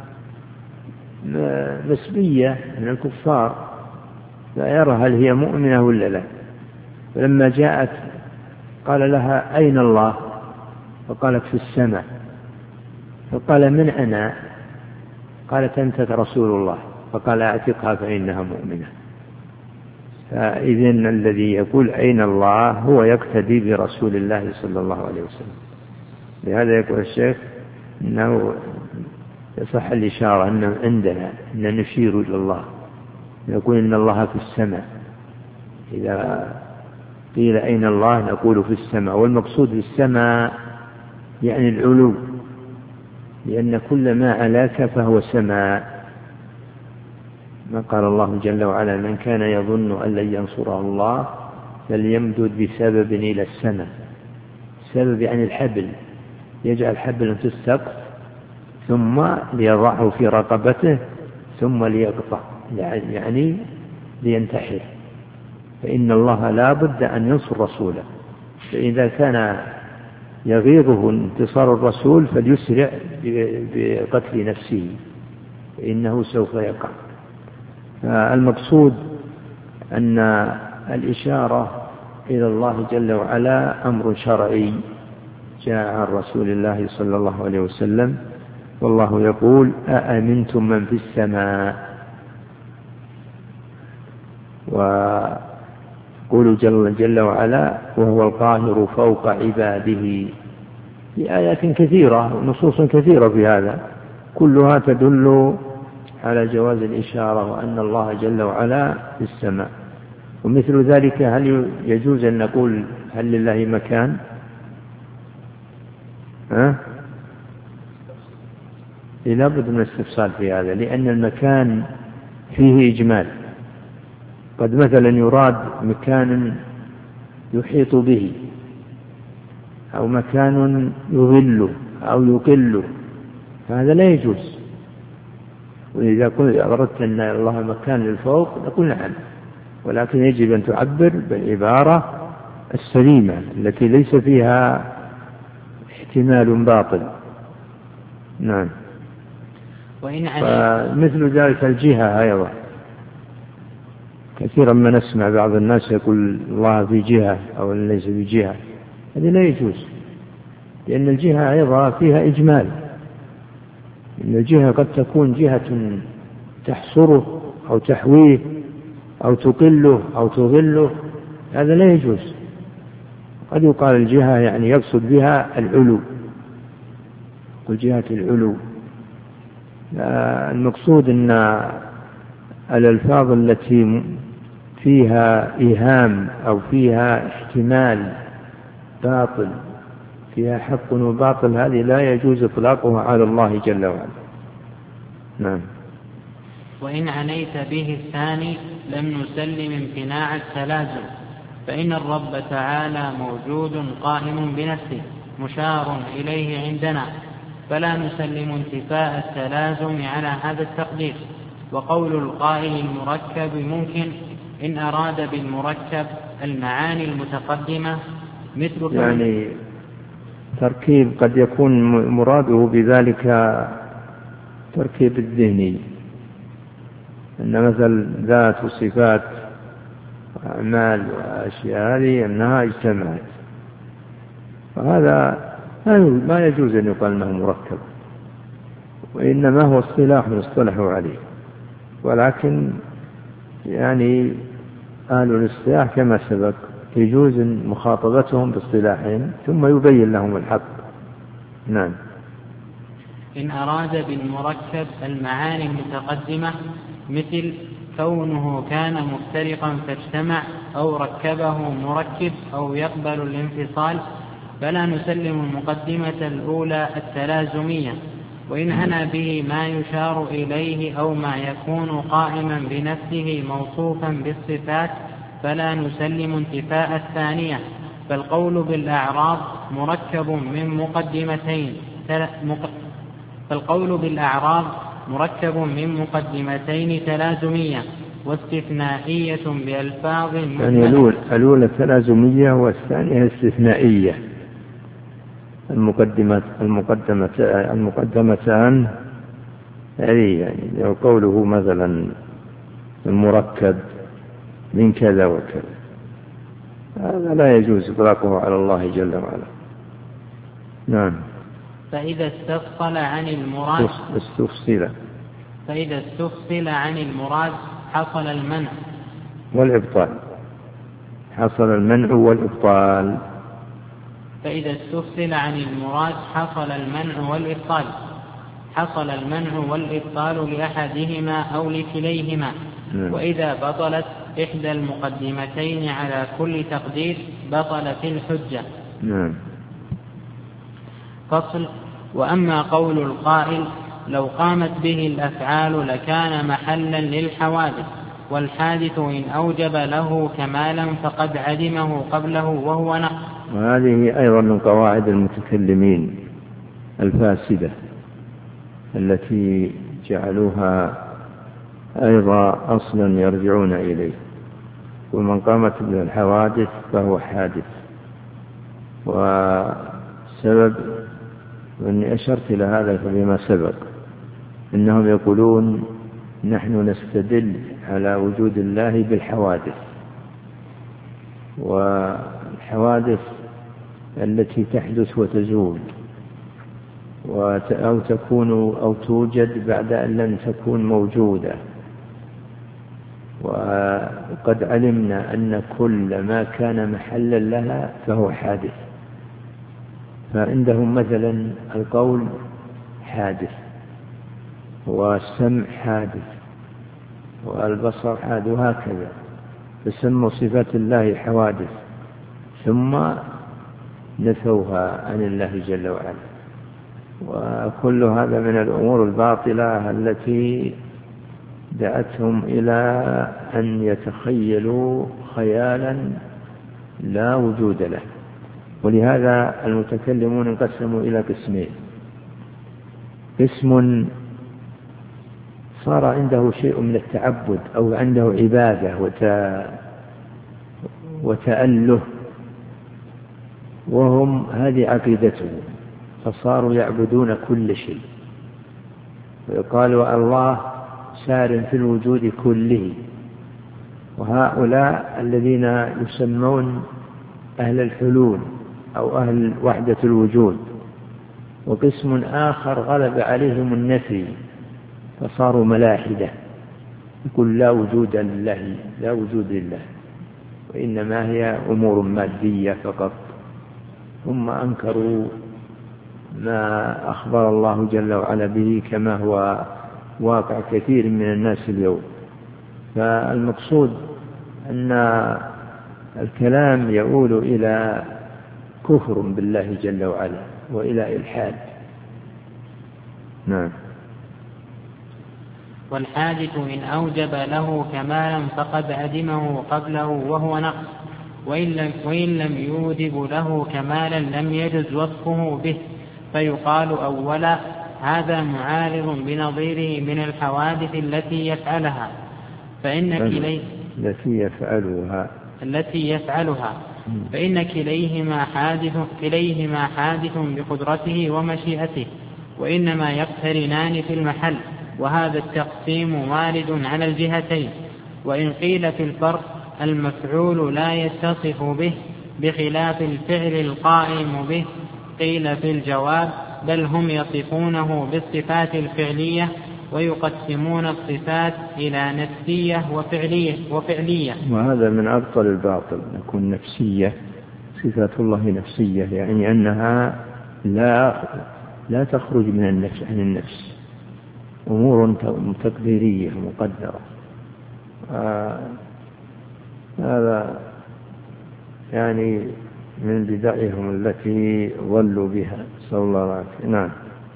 نسبية من الكفار، لا يرى هل هي مؤمنة ولا لا. فلما جاءت قال لها أين الله؟ فقالت في السماء. فقال من أنا؟ قالت أنت رسول الله. فقال أعتقها فإنها مؤمنة. فإذن الذي يقول أين الله هو يقتدي برسول الله صلى الله عليه وسلم. لهذا يقول الشيخ أنه يصح الإشارة أن عندنا أن نشير إلى الله، نقول إن الله في السماء. إذا قيل أين الله نقول في السماء، والمقصود في السماء يعني العلو، لأن كل ما علاك فهو سماء. ما قال الله جل وعلا من كان يظن أن لن ينصره الله فليمدد بسبب إلى السماء. سبب يعني الحبل، يجعل حبلا في السقف ثم ليضعه في رقبته ثم ليقطع، يعني لينتحر. فإن الله لا بد أن ينصر رسوله، فإذا كان يغيظه انتصار الرسول فليسرع بقتل نفسه فإنه سوف يقع. فالمقصود أن الإشارة إلى الله جل وعلا أمر شرعي جاء عن رسول الله صلى الله عليه وسلم، والله يقول أأمنتم من في السماء. وقول جل, جل وعلا وهو القاهر فوق عباده، في آيات كثيرة ونصوص كثيرة في هذا كلها تدل على جواز الإشارة وأن الله جل وعلا في السماء. ومثل ذلك هل يجوز أن نقول هل لله مكان؟ ها؟ لا بد من الاستفصال في هذا، لأن المكان فيه إجمال. قد مثلا يراد مكان يحيط به، أو مكان يظله أو يقله، فهذا لا يجوز. وإذا أردت أن الله مكان للفوق نقول نعم، ولكن يجب أن تعبر بالعبارة السليمة التي ليس فيها احتمال باطل. نعم. فمثل ذلك الجهة أيضا، كثيرا ما نسمع بعض الناس يقول الله في جهة أو ليس في جهة، هذا لا يجوز، لأن الجهة أيضا فيها إجمال. إن الجهة قد تكون جهة تحصره أو تحويه أو تقله أو تظله، هذا لا يجوز. قد يقال الجهة يعني يقصد بها العلو، وجهة العلو. المقصود أن الألفاظ التي فيها إيهام أو فيها احتمال باطل، فيها حق وباطل، هذه لا يجوز إطلاقها على الله جل وعلا. نعم. وإن عنيت به الثاني لم نسلم امتناع التلازم، فإن الرب تعالى موجود قائم بنفسه مشار إليه عندنا، فلا نسلم انتفاء التلازم على هذا التقدير. وقول القائل المركب ممكن إن أراد بالمركب المعاني المتقدمة، مثل يعني تركيب قد يكون مراده بذلك تركيب الذهني، أن مثل ذات وصفات وأعمال وأشياء هذه أنها اجتمعت، فهذا ما يجوز أن يقال أنه مركب، وإنما هو اصطلاح يصطلح عليه. ولكن يعني أهل الاصطلاح كما سبق يجوز مخاطبتهم باصطلاحهم ثم يبين لهم الحق. نعم. إن أراد بالمركب المعاني المتقدمة، مثل كونه كان مفترقا فاجتمع، أو ركبه مركب، أو يقبل الانفصال، فلا نسلم المقدمة الأولى التلازمية. وإن هنا به ما يشار إليه أو ما يكون قائما بنفسه موصوفا بالصفات، فلا نسلم انتفاء الثانية. فالقول بالأعراض مركب من مقدمتين فالقول بالأعراض مركب من مقدمتين تلازمية واستثنائية بألفاظ يعني الأولى تلازمية والثانية استثنائية. المقدمة المقدمة المقدمتان هذه يعني قوله مثلا المركب من كذا وكذا، هذا لا يجوز إطلاقه على الله جل وعلا. نعم. فإذا استفصل عن المراد استفصل فإذا استفصل عن المراد حصل المنع والإبطال. حصل المنع والإبطال. فإذا استفصل عن المراد حصل المنع والإبطال. حصل المنع والإبطال لأحدهما أو لكليهما. م. وإذا بطلت إحدى المقدمتين على كل تقدير بطل في الحجة. م. فصل. وأما قول القائل لو قامت به الأفعال لكان محلا للحوادث، والحادث إن أوجب له كمالا فقد عدمه قبله وهو نقص. وهذه أيضا من قواعد المتكلمين الفاسدة التي جعلوها أيضا أصلا يرجعون إليه. ومن قامت به الحوادث فهو حادث. والسبب وأني أشرت إلى هذا فيما سبق إنهم يقولون نحن نستدل على وجود الله بالحوادث، والحوادث التي تحدث وتزول أو تكون أو توجد بعد أن لم تكون موجودة. وقد علمنا أن كل ما كان محلا لها فهو حادث. فعندهم مثلا القول حادث، والسمع حادث، والبصر حادث، وهكذا. فسموا صفات الله حوادث ثم نفوها عن الله جل وعلا. وكل هذا من الأمور الباطلة التي دعتهم إلى أن يتخيلوا خيالا لا وجود له. ولهذا المتكلمون انقسموا إلى قسمين: قسم صار عنده شيء من التعبد أو عنده عبادة وتأله، وهم هذه عقيدتهم، فصاروا يعبدون كل شيء، ويقالوا الله سار في الوجود كله. وهؤلاء الذين يسمون أهل الحلول أو أهل وحدة الوجود. وقسم آخر غلب عليهم النفي فصاروا ملاحدة، يقول لا وجود لله، لا وجود لله، وإنما هي أمور مادية فقط. هم أنكروا ما أخبر الله جل وعلا به كما هو واقع كثير من الناس اليوم. فالمقصود أن الكلام يؤول إلى كفر بالله جل وعلا وإلى إلحاد. نعم. والحادث إن أوجب له كمالا فقد عدمه قبله وهو نقص، وإن لم, وإن لم يوجب له كمالا لم يجز وصفه به، فيقال أولا هذا معارض بنظيره من الحوادث التي يفعلها، فإن كليه التي يفعلها التي يفعلها فإن كليهما حادث كليهما حادث بقدرته ومشيئته، وإنما يقترنان في المحل. وهذا التقسيم وارد على الجهتين. وإن قيل في الفرق المفعول لا يتصف به بخلاف الفعل القائم به، قيل في الجواب بل هم يصفونه بالصفات الفعلية ويقسمون الصفات إلى نفسية وفعلية, وفعلية. وهذا من أبطل الباطل، يكون نفسية، صفات الله نفسية، يعني أنها لا لا تخرج من النفس عن النفس، أمور تقديرية مقدرة. آه هذا يعني من بدعهم التي ضلوا بها، صلى الله عليه وسلم. نعم.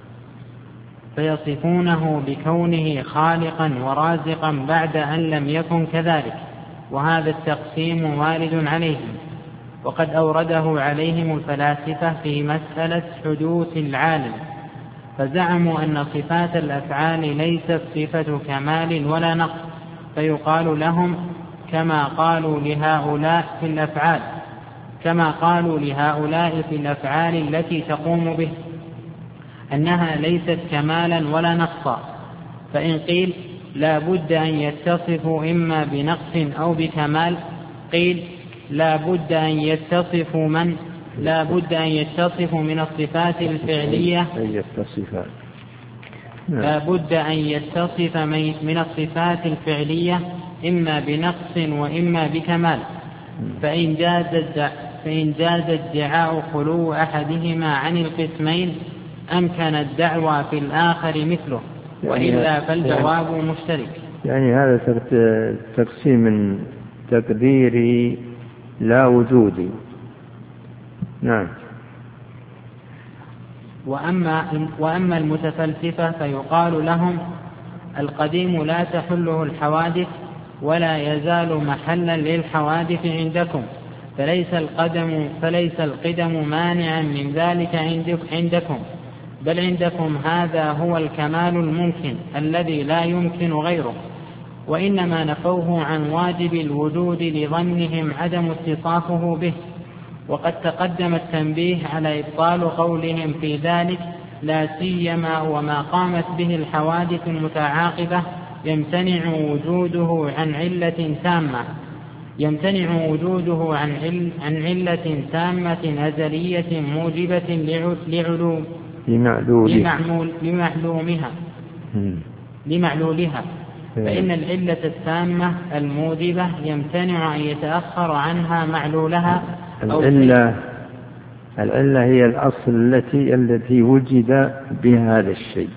فيصفونه بكونه خالقا ورازقا بعد أن لم يكن كذلك، وهذا التقسيم وارد عليهم، وقد أورده عليهم الفلاسفة في مسألة حدوث العالم، فزعموا أن صفات الأفعال ليست صفة كمال ولا نقص، فيقال لهم كما قالوا لهؤلاء في الأفعال كما قالوا لهؤلاء في الأفعال التي تقوم به أنها ليست كمالا ولا نقصا. فإن قيل لا بد أن يتصفوا إما بنقص أو بكمال، قيل لا بد أن يتصفوا من لا بد أن يتصفوا من الصفات الفعلية لا بد أن يتصف من الصفات الفعلية إما بنقص وإما بكمال. فإن جاز فإن جاز ادعاء خلو أحدهما عن القسمين أمكن الدعوى في الآخر مثله، وإلا فالجواب مشترك. يعني هذا تقسيم تقديري لا وجودي. نعم. وأما, وأما المتفلسفة فيقال لهم القديم لا تحله الحوادث ولا يزال محلا للحوادث عندكم، فليس القدم, فليس القدم مانعا من ذلك عندكم، بل عندكم هذا هو الكمال الممكن الذي لا يمكن غيره، وإنما نفوه عن واجب الوجود لظنهم عدم اتصافه به. وقد تقدم التنبيه على إبطال قولهم في ذلك، لا سيما وما قامت به الحوادث المتعاقبة يمتنع وجوده عن علة تامة يمتنع وجوده عن عل عن علة تامة أزلية موجبة لعلوم لمعلول لمعلومها لمعلولها فإن العلة التامة الموجبة يمتنع أن يتأخر عنها معلولها. العلة العلة هي الأصل التي التي وجد بها هذا الشيء،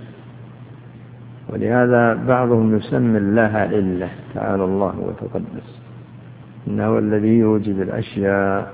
ولهذا بعضهم يسمي الله علة، تعالى الله وتقدس، إنه الذي يوجد الأشياء.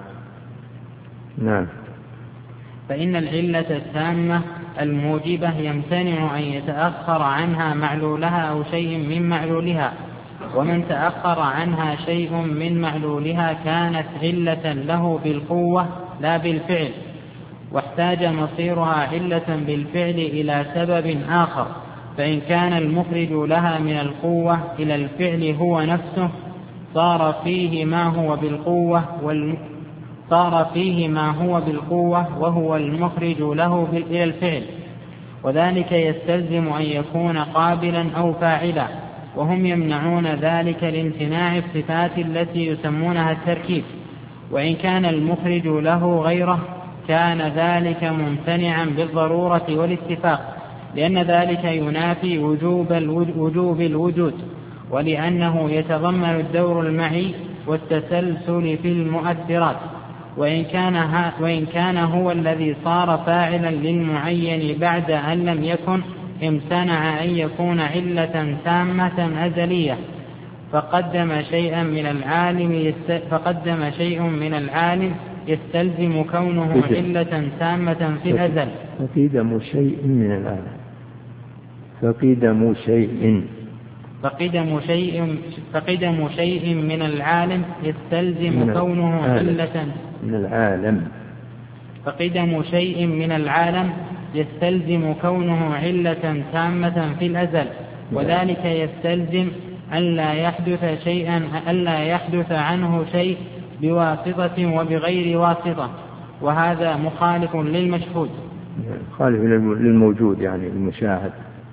نعم. فإن العلة التامة الموجبة يمتنع أن يتأخر عنها معلولها أو شيء من معلولها، ومن تأخر عنها شيء من معلولها كانت علة له بالقوة لا بالفعل، واحتاج مصيرها علة بالفعل إلى سبب آخر، فإن كان المخرج لها من القوة إلى الفعل هو نفسه صار فيه ما هو بالقوة والم... صار فيه ما هو بالقوة وهو المخرج له إلى الفعل، وذلك يستلزم أن يكون قابلا أو فاعلا، وهم يمنعون ذلك لامتناع الصفات التي يسمونها التركيب، وإن كان المخرج له غيره كان ذلك ممتنعا بالضرورة والاتفاق، لأن ذلك ينافي وجوب وجوب الوجود، ولأنه يتضمن الدور المعي والتسلسل في المؤثرات، وإن كان, وإن كان هو الذي صار فاعلا للمعين بعد أن لم يكن امتنع أن يكون علة تامة أزلية، فقدم شيئا من العالم يست... فقدم شيء من العالم يستلزم كونه علة تامة في الأزل. فقدم شيء من العالم فقدم شيء فقدم شيء فقدم شيء من العالم يستلزم من كونه علة من العالم فقدم شيء من العالم يستلزم كونه علة تامة في الأزل، وذلك يستلزم ألا يحدث شيئا ألا يحدث عنه شيء بواسطة وبغير واسطة، وهذا مخالف للمشهود، مخالف للموجود يعني المشاهد.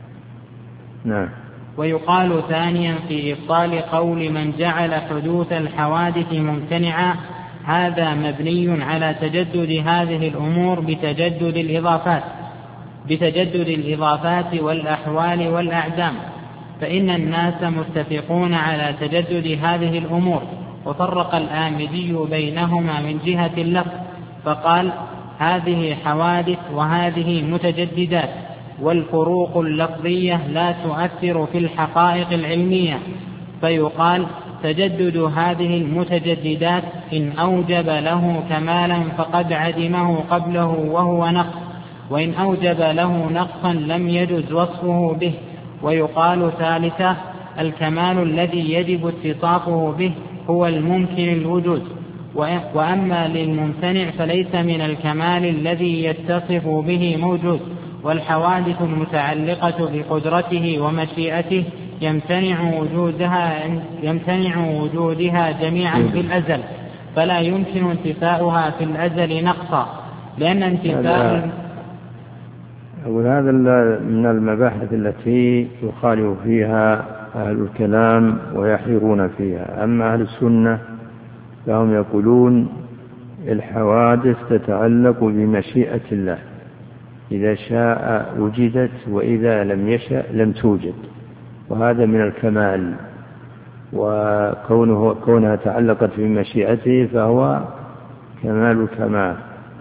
نعم. ويقال ثانيا في إبطال قول من جعل حدوث الحوادث ممتنعا، هذا مبني على تجدد هذه الأمور بتجدد الإضافات بتجدد الإضافات والأحوال والأعدام، فإن الناس متفقون على تجدد هذه الأمور، وفرق الآمدي بينهما من جهة اللفظ فقال هذه حوادث وهذه متجددات، والفروق اللفظية لا تؤثر في الحقائق العلمية، فيقال تجدد هذه المتجددات إن أوجب له كمالا فقد عدمه قبله وهو نقص، وإن أوجب له نقصا لم يجز وصفه به. ويقال ثالثا الكمال الذي يجب اتصافه به هو الممكن الوجود، وأما للممتنع فليس من الكمال الذي يتصف به موجود، والحوادث المتعلقة بقدرته ومشيئته يمتنع وجودها, يمتنع وجودها جميعا في الأزل، فلا يمكن انتفاؤها في الأزل نقصا، لأن انتفاء وهذا من المباحث التي يخالف فيها أهل الكلام ويحيرون فيها. أما أهل السنة فهم يقولون الحوادث تتعلق بمشيئة الله، إذا شاء وجدت وإذا لم يشأ لم توجد، وهذا من الكمال، وكونه كونها تعلقت بمشيئته فهو كمال الكمال.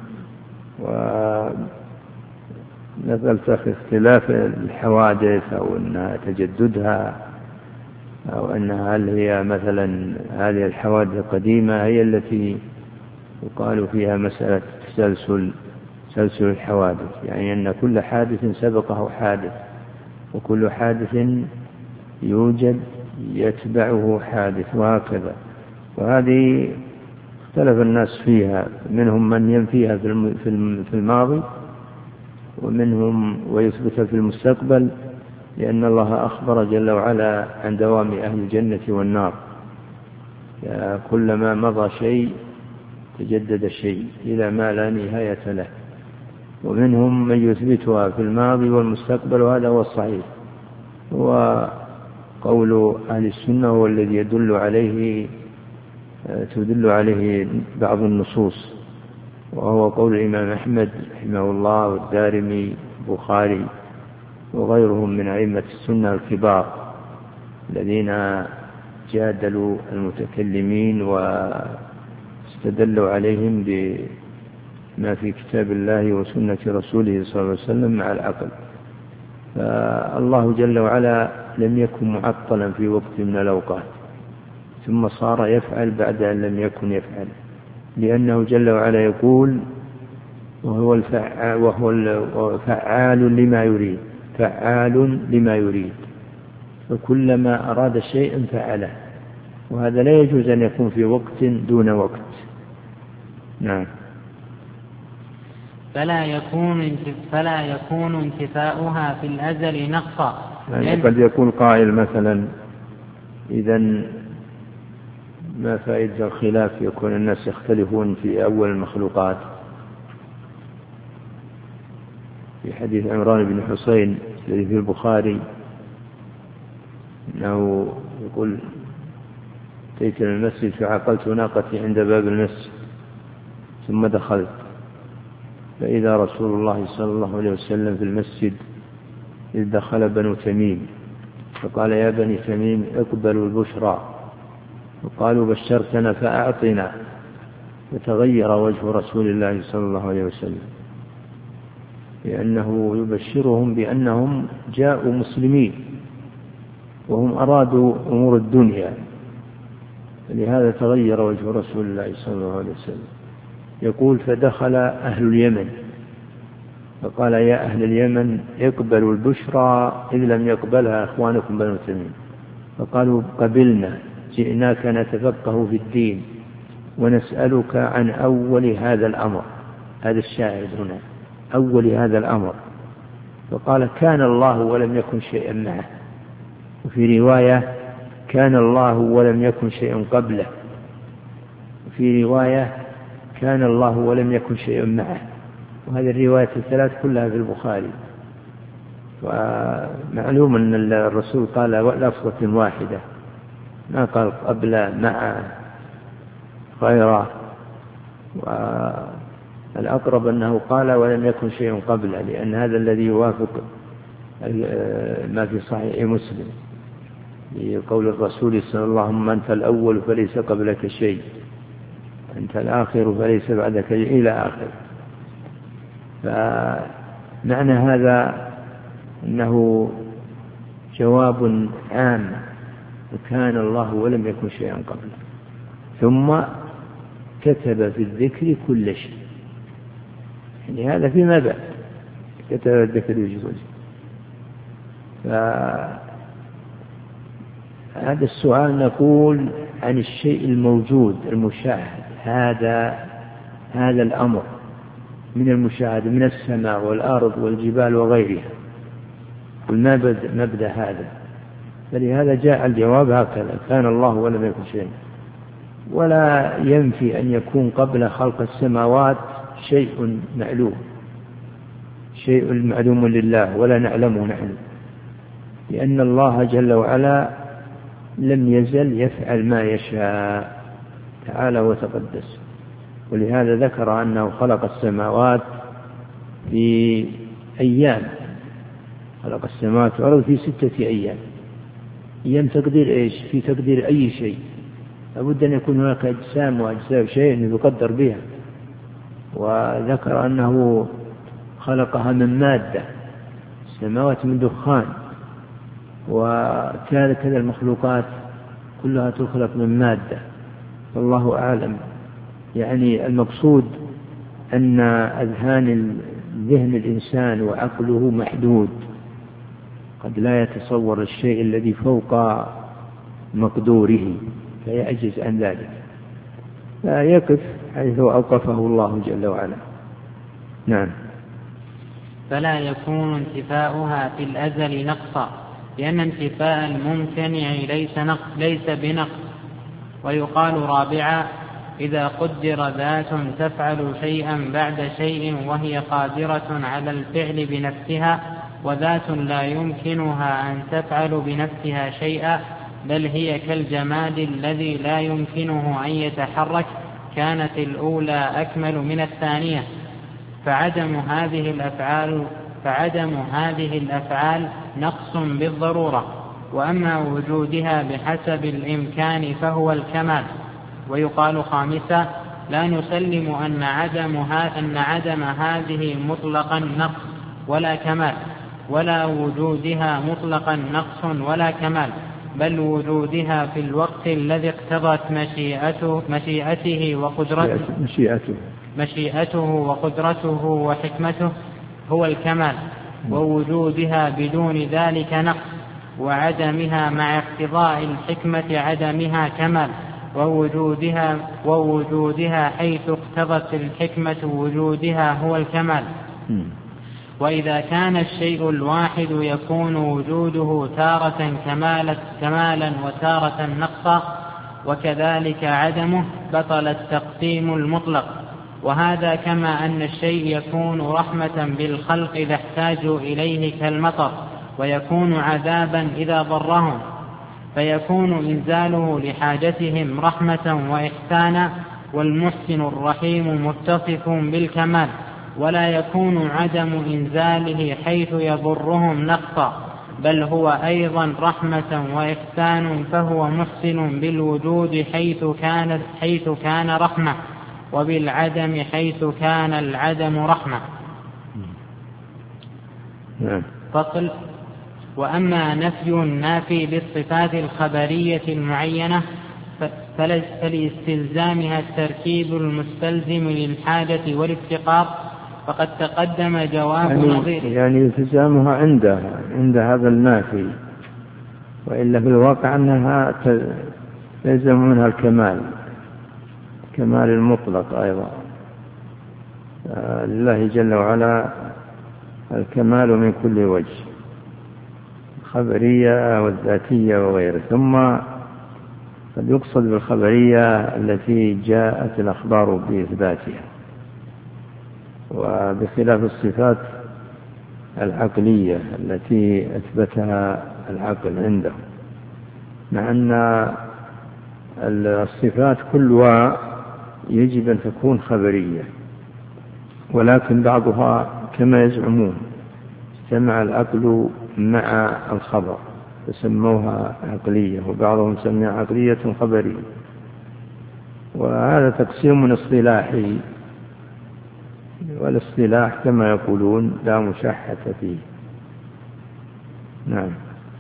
ونزل اختلاف الحوادث أو أنها تجددها أو أنها هل هي مثلا هذه الحوادث القديمة هي التي يقال فيها مسألة تسلسل تسلسل الحوادث، يعني أن كل حادث سبقه حادث، وكل حادث يوجد يتبعه حادث، وهكذا. وهذه اختلف الناس فيها، منهم من ينفيها في الماضي، ومنهم ويثبت في المستقبل، لأن الله أخبر جل وعلا عن دوام أهل الجنة والنار، كلما مضى شيء تجدد شيء إلى ما لا نهاية له. ومنهم من يثبتها في الماضي والمستقبل، وهذا هو الصحيح، وقول أهل السنة هو الذي يدل عليه تدل عليه بعض النصوص، وهو قول الإمام أحمد رحمه الله والدارمي البخاري وغيرهم من أئمة السنة الكبار الذين جادلوا المتكلمين واستدلوا عليهم بما في كتاب الله وسنة رسوله صلى الله عليه وسلم مع العقل. فالله جل وعلا لم يكن معطلا في وقت من الأوقات، ثم صار يفعل بعد أن لم يكن يفعل، لأنه جل وعلا يقول وهو الفعال, وهو الفعال لما يريد، فعال لما يريد، فكلما أراد شيئا فعله، وهذا لا يجوز أن يكون في وقت دون وقت. نعم. فلا يكون فلا يكون انتفاؤها في الأزل نقصا، يعني قد يكون قائل مثلا إذن ما فائدة الخلاف، يكون الناس يختلفون في أول المخلوقات. في حديث عمران بن حسين الذي في البخاري أنه يقول أتيت المسجد فعقلت ناقتي عند باب المسجد ثم دخلت فإذا رسول الله صلى الله عليه وسلم في المسجد إذ دخل بنو تميم فقال يا بني تميم اقبلوا البشرى، وقالوا بشرتنا فأعطنا، فتغير وجه رسول الله صلى الله عليه وسلم، لأنه يبشرهم بأنهم جاءوا مسلمين وهم أرادوا أمور الدنيا، لهذا تغير وجه رسول الله صلى الله عليه وسلم. يقول فدخل أهل اليمن فقال يا أهل اليمن اقبلوا البشرى إذ لم يقبلها أخوانكم بنو تميم، فقالوا قبلنا، جئناك نتفقه في الدين ونسألك عن أول هذا الأمر. هذا الشاهد هنا، أول هذا الأمر. فقال كان الله ولم يكن شيئا معه، وفي رواية كان الله ولم يكن شيئا قبله، وفي رواية كان الله ولم يكن شيئا معه. وهذه الروايات الثلاث كلها في البخاري. ومعلوم أن الرسول قال لفظة واحدة، ما قال قبل مع غيره، والأقرب أنه قال ولم يكن شيء قبله، لأن هذا الذي يوافق ما في صحيح مسلم لقول الرسول صلى الله عليه وسلم أنت الأول فليس قبلك شيء، أنت الآخر فليس بعدك شيء، إلى آخر. فمعنى هذا أنه جواب عام، وكان الله ولم يكن شيئا قبله، ثم كتب في الذكر كل شيء، يعني هذا فيما بعد كتب الذكر في كل شيء. فهذا السؤال نقول عن الشيء الموجود المشاهد، هذا هذا الأمر من المشاهد من السماء والأرض والجبال وغيرها، والمبدأ هذا. فلهذا جاء الجواب هكذا: كان الله ولم يكن شيئا. ولا ينفي أن يكون قبل خلق السماوات شيء معلوم، شيء معلوم لله ولا نعلمه نحن، لأن الله جل وعلا لم يزل يفعل ما يشاء تعالى وتقدس. ولهذا ذكر أنه خلق السماوات في أيام، خلق السماوات والأرض في ستة أيام. أيام تقدير إيش؟ في تقدير أي شيء لابد أن يكون هناك أجسام وأجسام شيء يقدر بها. وذكر أنه خلقها من مادة، السماوات من دخان، وكذا كذا المخلوقات كلها تخلق من مادة، والله أعلم. يعني المقصود أن أذهان ذهن الإنسان وعقله محدود، قد لا يتصور الشيء الذي فوق مقدوره فيعجز عن ذلك، لا يقف حيث أوقفه الله جل وعلا. نعم. فلا يكون انتفاؤها في الأزل نقصا، لأن انتفاء الممتنع ليس نقص ليس بنقص. ويقال رابعا: إذا قدر ذات تفعل شيئا بعد شيء وهي قادرة على الفعل بنفسها، وذات لا يمكنها أن تفعل بنفسها شيئا، بل هي كالجماد الذي لا يمكنه أن يتحرك، كانت الأولى أكمل من الثانية. فعدم هذه الأفعال فعدم هذه الأفعال نقص بالضرورة، وأما وجودها بحسب الإمكان فهو الكمال. ويقال خامسا: لا نسلم أن عدم, أن عدم هذه مطلقا نقص ولا كمال، ولا وجودها مطلقا نقص ولا كمال، بل وجودها في الوقت الذي اقتضت مشيئته, مشيئته وقدرته مشيئته مشيئته وقدرته وحكمته هو الكمال، ووجودها بدون ذلك نقص، وعدمها مع اقتضاء الحكمة عدمها كمال، ووجودها, ووجودها حيث اقتضت الحكمة وجودها هو الكمال. وإذا كان الشيء الواحد يكون وجوده تارة كمالا, كمالا وتارة نقصا، وكذلك عدمه، بطل التقسيم المطلق. وهذا كما أن الشيء يكون رحمة بالخلق إذا احتاجوا إليه كالمطر، ويكون عذابا إذا ضرهم، فيكون إنزاله لحاجتهم رحمة وإحسانا، والمحسن الرحيم متصف بالكمال، ولا يكون عدم إنزاله حيث يضرهم نقصا، بل هو أيضا رحمة وإحسان، فهو محسن بالوجود حيث كان, حيث كان رحمة، وبالعدم حيث كان العدم رحمة. فصل. وأما نفي النافي بالصفات الخبرية المعينة فلاستلزامها التركيب المستلزم للحاجة والافتقار، فقد تقدم جواب يعني نظير. يعني التزامها عندها عند هذا النافي، وإلا في الواقع أنها تلزم منها الكمال، كمال المطلق أيضا. لله جل وعلا الكمال من كل وجه، الخبرية والذاتية وغيره. ثم قد يقصد بالخبرية التي جاءت الأخبار بإثباتها، وبخلاف الصفات العقلية التي أثبتها العقل عنده، مع أن الصفات كلها يجب أن تكون خبرية، ولكن بعضها كما يزعمون اجتمع العقل مع الخبر فسموها عقلية، وبعضهم سميها عقلية خبرية، وهذا تقسيم اصطلاحي، والاصطلاح كما يقولون لا مشحة فيه. نعم.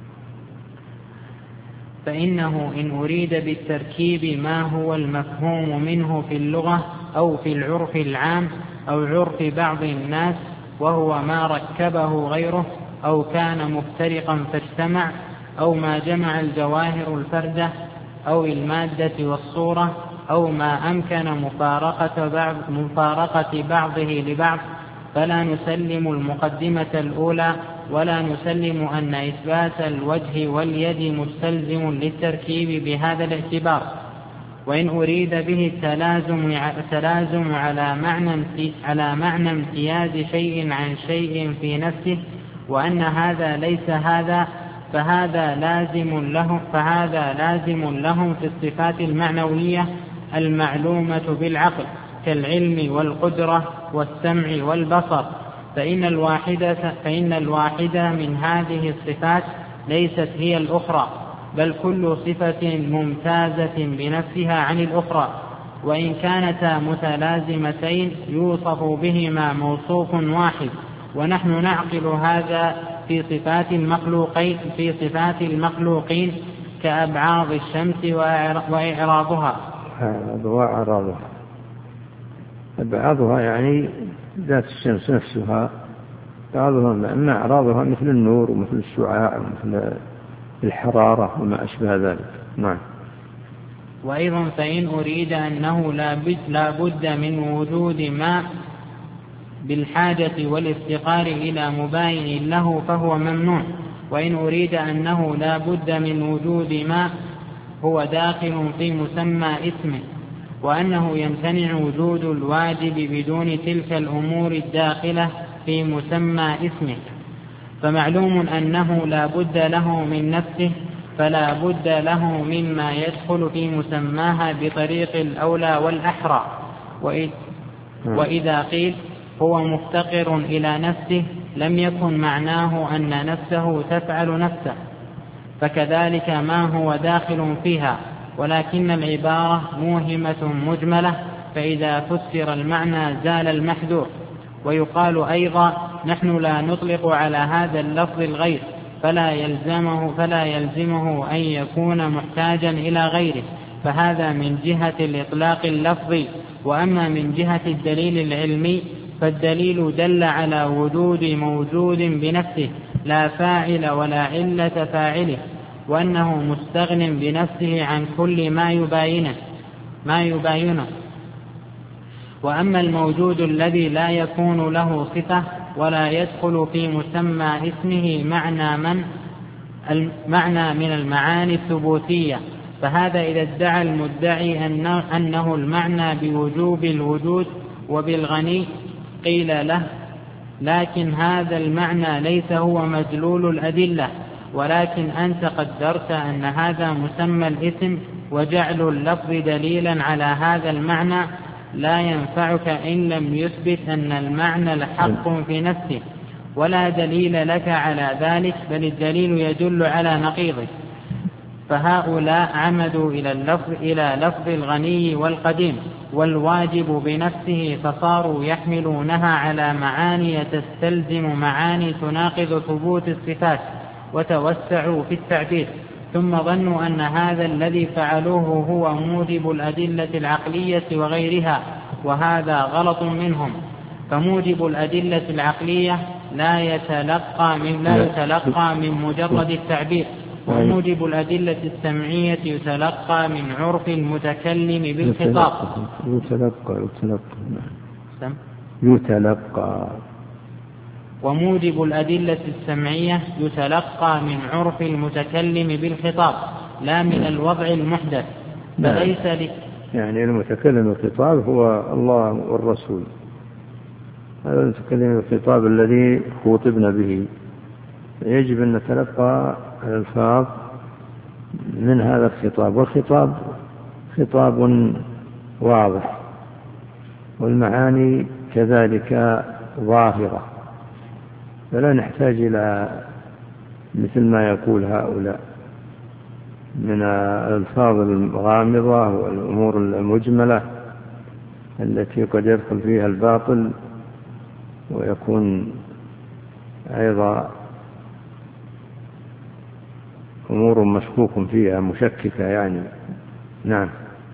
فإنه إن أريد بالتركيب ما هو المفهوم منه في اللغة أو في العرف العام أو عرف بعض الناس، وهو ما ركبه غيره، أو كان مفترقا فاجتمع، أو ما جمع الجواهر الفردة، أو المادة والصورة، أو ما أمكن مفارقة بعض مفارقة بعضه لبعض، فلا نسلم المقدمة الأولى، ولا نسلم أن إثبات الوجه واليد مستلزم للتركيب بهذا الاعتبار. وإن أريد به التلازم, التلازم على معنى على معنى امتياز شيء عن شيء في نفسه، وأن هذا ليس هذا، فهذا لازم له فهذا لازم لهم في الصفات المعنوية المعلومة بالعقل كالعلم والقدرة والسمع والبصر، فإن الواحدة, فإن الواحدة من هذه الصفات ليست هي الأخرى، بل كل صفة ممتازة بنفسها عن الأخرى، وإن كانتا متلازمتين يوصف بهما موصوف واحد. ونحن نعقل هذا في صفات المخلوقين في صفات المخلوقين كأبعاض الشمس وإعراضها. وإعراضها أبعاضها يعني ذات الشمس نفسها، بعضها لأن أعراضها مثل النور ومثل الشعاع ومثل الحرارة وما أشبه ذلك. نعم. وأيضا فإن أريد أنه لا بد من وجود ما بالحاجة والافتقار إلى مباين له فهو ممنوع، وإن أريد أنه لا بد من وجود ما هو داخل في مسمى اسمه، وأنه يمتنع وجود الواجب بدون تلك الأمور الداخلة في مسمى اسمه، فمعلوم أنه لا بد له من نفسه، فلا بد له مما يدخل في مسماها بطريق الأولى والأحرى. وإذا قيل هو مفتقر إلى نفسه لم يكن معناه أن نفسه تفعل نفسه، فكذلك ما هو داخل فيها، ولكن العبارة موهمة مجملة، فإذا فسر المعنى زال المحذور. ويقال أيضا نحن لا نطلق على هذا اللفظ الغير، فلا يلزمه, فلا يلزمه أن يكون محتاجا إلى غيره، فهذا من جهة الإطلاق اللفظي. وأما من جهة الدليل العلمي فالدليل دل على وجود موجود بنفسه لا فاعل ولا علة فاعله، وأنه مستغن بنفسه عن كل ما يباينه ما يباينه وأما الموجود الذي لا يكون له صفة ولا يدخل في مسمى اسمه معنى من المعنى من المعاني الثبوتية، فهذا إذا ادعى المدعي أنه المعنى بوجوب الوجود وبالغني قيل له لكن هذا المعنى ليس هو مدلول الأدلة، ولكن أنت قدرت أن هذا مسمى الاسم، وجعل اللفظ دليلا على هذا المعنى لا ينفعك إن لم يثبت أن المعنى لحق في نفسه، ولا دليل لك على ذلك، بل الدليل يدل على نقيضه. فهؤلاء عمدوا إلى اللفظ, إلى لفظ الغني والقديم والواجب بنفسه، فصاروا يحملونها على معاني تستلزم معاني تناقض ثبوت الصفات، وتوسعوا في التعبير، ثم ظنوا أن هذا الذي فعلوه هو موجب الأدلة العقلية وغيرها، وهذا غلط منهم. فموجب الأدلة العقلية لا يتلقى من, لا يتلقى من مجرد التعبير، وموجب الأدلة السمعية يتلقى من عرف المتكلم بالخطاب. يتلقى يتلقى يتلقى وموجب الأدلة السمعية يتلقى من عرف المتكلم بالخطاب لا من الوضع المحدث، فليس لك يعني المتكلم بالخطاب هو الله والرسول، هذا المتكلم بالخطاب الذي خوطبنا به، يجب أن نتلقى الألفاظ من هذا الخطاب، والخطاب خطاب واضح، والمعاني كذلك ظاهرة، فلا نحتاج إلى مثل ما يقول هؤلاء من الألفاظ الغامضة والأمور المجملة التي قد يدخل فيها الباطل ويكون أيضا أمور مشكوك فيها مشككة يعني. نعم.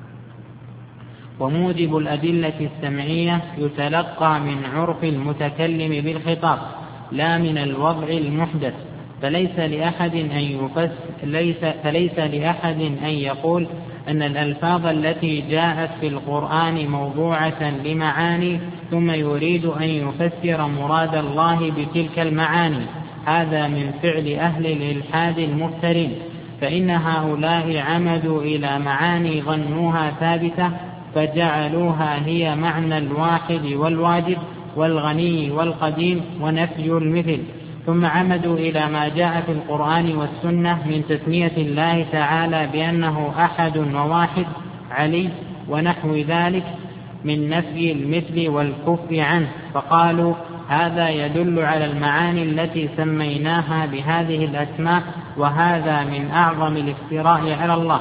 وموجب الأدلة السمعية يتلقى من عرف المتكلم بالخطاب لا من الوضع المحدث، فليس لأحد أن يفس ليس فليس لأحد أن يقول أن الألفاظ التي جاءت في القرآن موضوعة لمعاني ثم يريد أن يفسر مراد الله بتلك المعاني. هذا من فعل أهل الإلحاد المفترين، فإن هؤلاء عمدوا إلى معاني ظنوها ثابتة فجعلوها هي معنى الواحد والواجب والغني والقديم ونفي المثل، ثم عمدوا إلى ما جاء في القرآن والسنة من تسمية الله تعالى بأنه أحد وواحد علي ونحو ذلك من نفي المثل والكف عنه، فقالوا هذا يدل على المعاني التي سميناها بهذه الأسماء، وهذا من أعظم الافتراء على الله.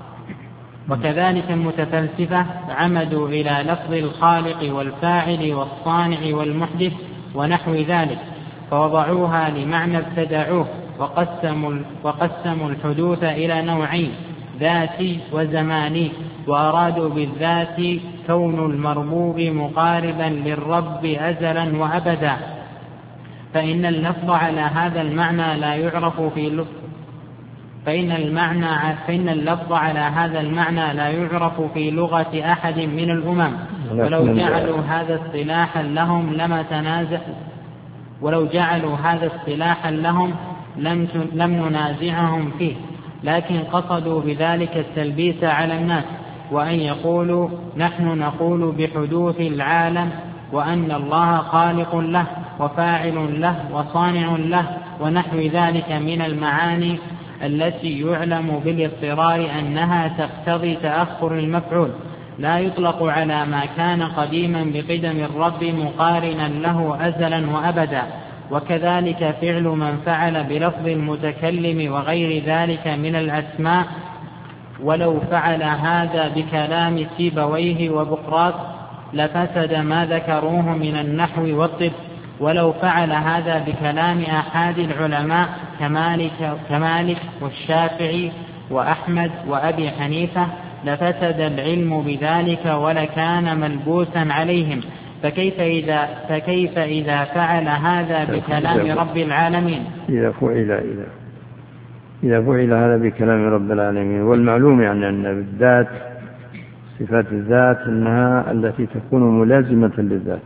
وكذلك المتفلسفة عمدوا إلى لفظ الخالق والفاعل والصانع والمحدث ونحو ذلك، فوضعوها لمعنى ابتدعوه، وقسموا, وقسموا الحدوث إلى نوعين، ذاتي وزماني، وأرادوا بالذات كون المربوب مقاربا للرب أزلا وأبدا، فإن اللفظ على هذا المعنى لا يعرف في لفظ فإن المعنى فإن اللفظ على هذا المعنى لا يعرف في لغة أحد من الأمم، ولو جعلوا هذا اصطلاحا لهم لما تنازع ولو جعلوا هذا اصطلاحا لهم لم لم ننازعهم فيه، لكن قصدوا بذلك التلبيس على الناس، وأن يقولوا نحن نقول بحدوث العالم وأن الله خالق له وفاعل له وصانع له ونحو ذلك من المعاني التي يعلم بالاضطرار أنها تقتضي تأخر المفعول، لا يطلق على ما كان قديما بقدم الرب مقارنا له أزلا وأبدا. وكذلك فعل من فعل بلفظ المتكلم وغير ذلك من الأسماء، ولو فعل هذا بكلام سيبويه وبقراط لفسد ما ذكروه من النحو والطب، ولو فعل هذا بكلام أحد العلماء كمالك, كمالك والشافعي وأحمد وأبي حنيفة لفسد العلم بذلك ولكان ملبوسا عليهم، فكيف إذا, فكيف إذا فعل هذا بكلام رب العالمين؟ إذا فعل إذا إذا فعل هذا بكلام رب العالمين. والمعلوم يعني أن بالذات صفات الذات أنها التي تكون ملازمة للذات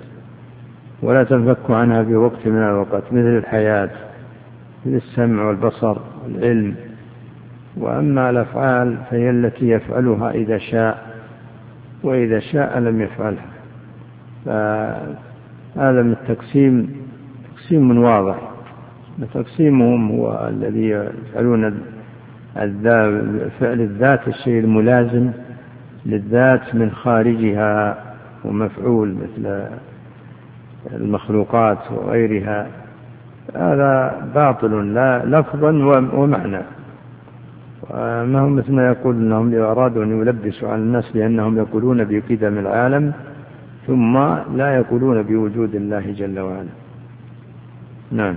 ولا تنفك عنها في وقت من الأوقات، مثل الحياة، مثل السمع والبصر والعلم. وأما الأفعال فهي التي يفعلها إذا شاء، وإذا شاء لم يفعلها. فهذا من التقسيم تقسيم واضح، تقسيمهم هو الذي يفعلون فعل الذات الشيء الملازم للذات من خارجها ومفعول مثل المخلوقات وغيرها، هذا باطل لا لفظا ومعنى. وما هم مثل ما يقول أنهم أرادوا أن يلبسوا على الناس بأنهم يقولون بقدم العالم ثم لا يقولون بوجود الله جل وعلا. نعم.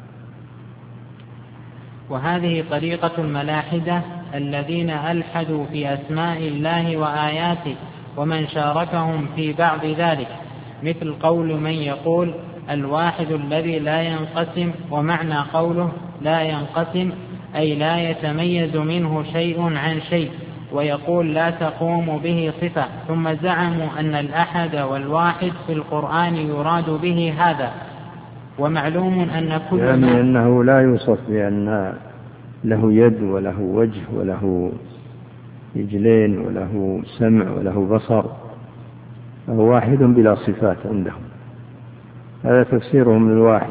وهذه طريقة الملاحدة الذين ألحدوا في أسماء الله وآياته، ومن شاركهم في بعض ذلك، مثل قول من يقول الواحد الذي لا ينقسم، ومعنى قوله لا ينقسم أي لا يتميز منه شيء عن شيء، ويقول لا تقوم به صفة، ثم زعموا أن الأحد والواحد في القرآن يراد به هذا. ومعلوم أن كل يعني أنه لا يوصف بأن له يد وله وجه وله رجلين وله سمع وله بصر، فهو واحد بلا صفات عندهم، هذا تفسيرهم للواحد.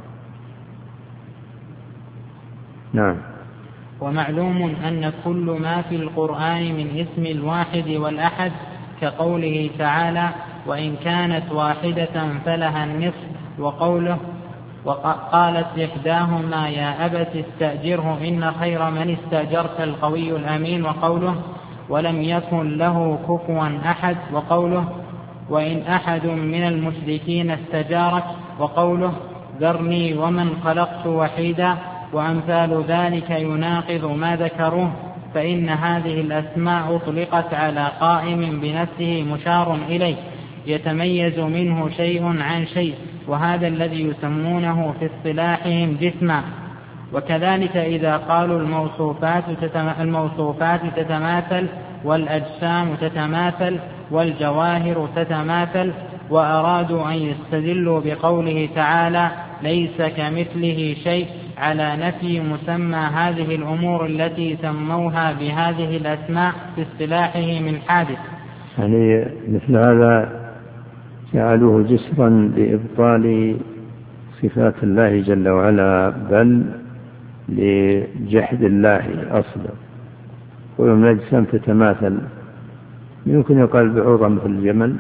نعم. ومعلوم أن كل ما في القرآن من اسم الواحد والأحد كقوله تعالى وإن كانت واحدة فلها النصف، وقوله وقالت إحداهما يا أبت استأجره إن خير من استأجرت القوي الأمين، وقوله ولم يكن له كفوا أحد، وقوله وإن أحد من المشركين استجارك، وقوله ذرني ومن خلقت وحيدا، وأمثال ذلك يناقض ما ذكروه، فإن هذه الأسماء أطلقت على قائم بنفسه مشار إليه يتميز منه شيء عن شيء، وهذا الذي يسمونه في اصطلاحهم جسما، وكذلك إذا قالوا الموصوفات الموصوفات تتماثل والأجسام تتماثل والجواهر تتماثل، وأرادوا أن يستدلوا بقوله تعالى ليس كمثله شيء على نفي مسمى هذه الأمور التي سموها بهذه الأسماء في اصطلاحه من حادث. يعني مثل هذا جعلوه جسرا لإبطال صفات الله جل وعلا، بل لجحد الله أصلا. ولم الأجسام تتماثل، يمكن يقال بعوضة مثل الجمل،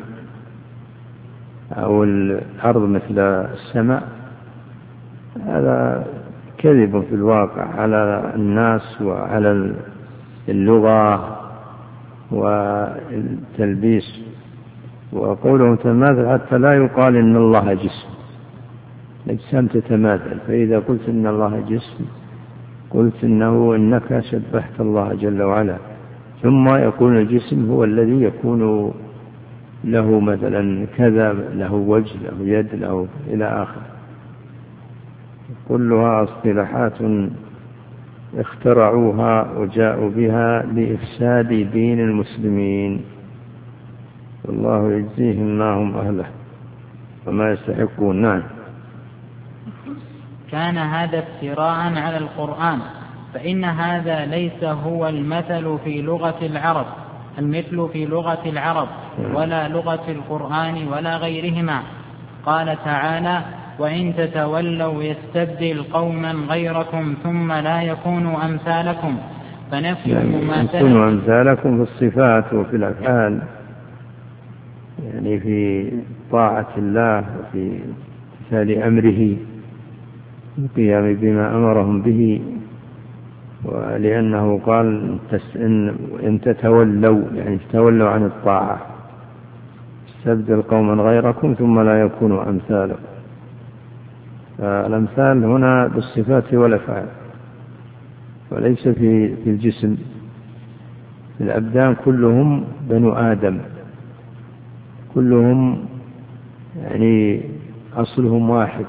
أو الأرض مثل السماء. هذا كذب في الواقع على الناس وعلى اللغة والتلبيس. وقولهم تتماثل حتى لا يقال إن الله جسم، الأجسام تتماثل. فإذا قلت إن الله جسم قلت إنه إنك شبهت الله جل وعلا. ثم يكون الجسم هو الذي يكون له مثلا كذا، له وجه، له يد، له إلى آخر. كلها اصطلاحات اخترعوها وجاءوا بها لإفساد دين المسلمين، والله يجزيهم ما هم أهله وما يستحقون. نعم. كان هذا افتراء على القرآن، فإن هذا ليس هو المثل في لغة العرب المثل في لغة العرب ولا لغة القرآن ولا غيرهما. قال تعالى وإن تتولوا يستبدل قوما غيركم ثم لا يكونوا أمثالكم. فنفي يعني يكونوا أمثالكم في الصفات وفي الأفعال، يعني في طاعة الله وفي امتثال أمره القيام بما أمرهم به. ولأنه قال إن تتولوا يعني تتولوا عن الطاعة استبدل قوما غيركم ثم لا يكونوا أمثالكم. فالأمثال هنا بالصفات والأفعال وليس في الجسم. الأبدان كلهم بنو آدم، كلهم يعني أصلهم واحد.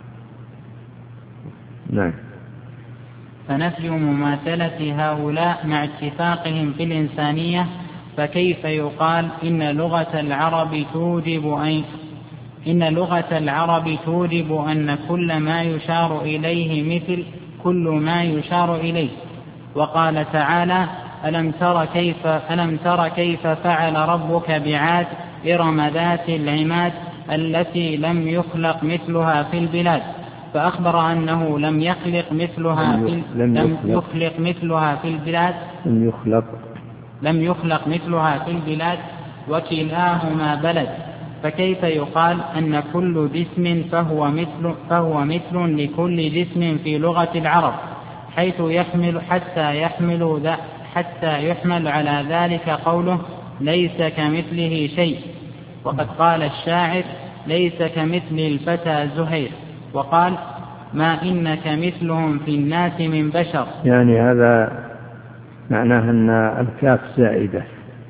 نعم. فنفي مماثلة هؤلاء مع اتفاقهم في الإنسانية، فكيف يقال إن لغة العرب توجب أن إن لغة العرب توجب أن كل ما يشار إليه مثل كل ما يشار إليه. وقال تعالى ألم تر كيف ألم تر كيف فعل ربك بعاد إرم ذات العماد التي لم يخلق مثلها في البلاد. فأخبر أنه لم يخلق مثلها في لم يخلق مثلها في البلاد لم يخلق لم يخلق مثلها في البلاد وكلاهما بلد. فكيف يقال أن كل جسم فهو مثل فهو مثل لكل جسم في لغة العرب، حيث يحمل حتى يحمل ذا حتى يحمل على ذلك قوله ليس كمثله شيء. وقد قال الشاعر ليس كمثل الفتى زهير، وقال ما إنك مثلهم في الناس من بشر. يعني هذا معناه أن الكاف زائدة،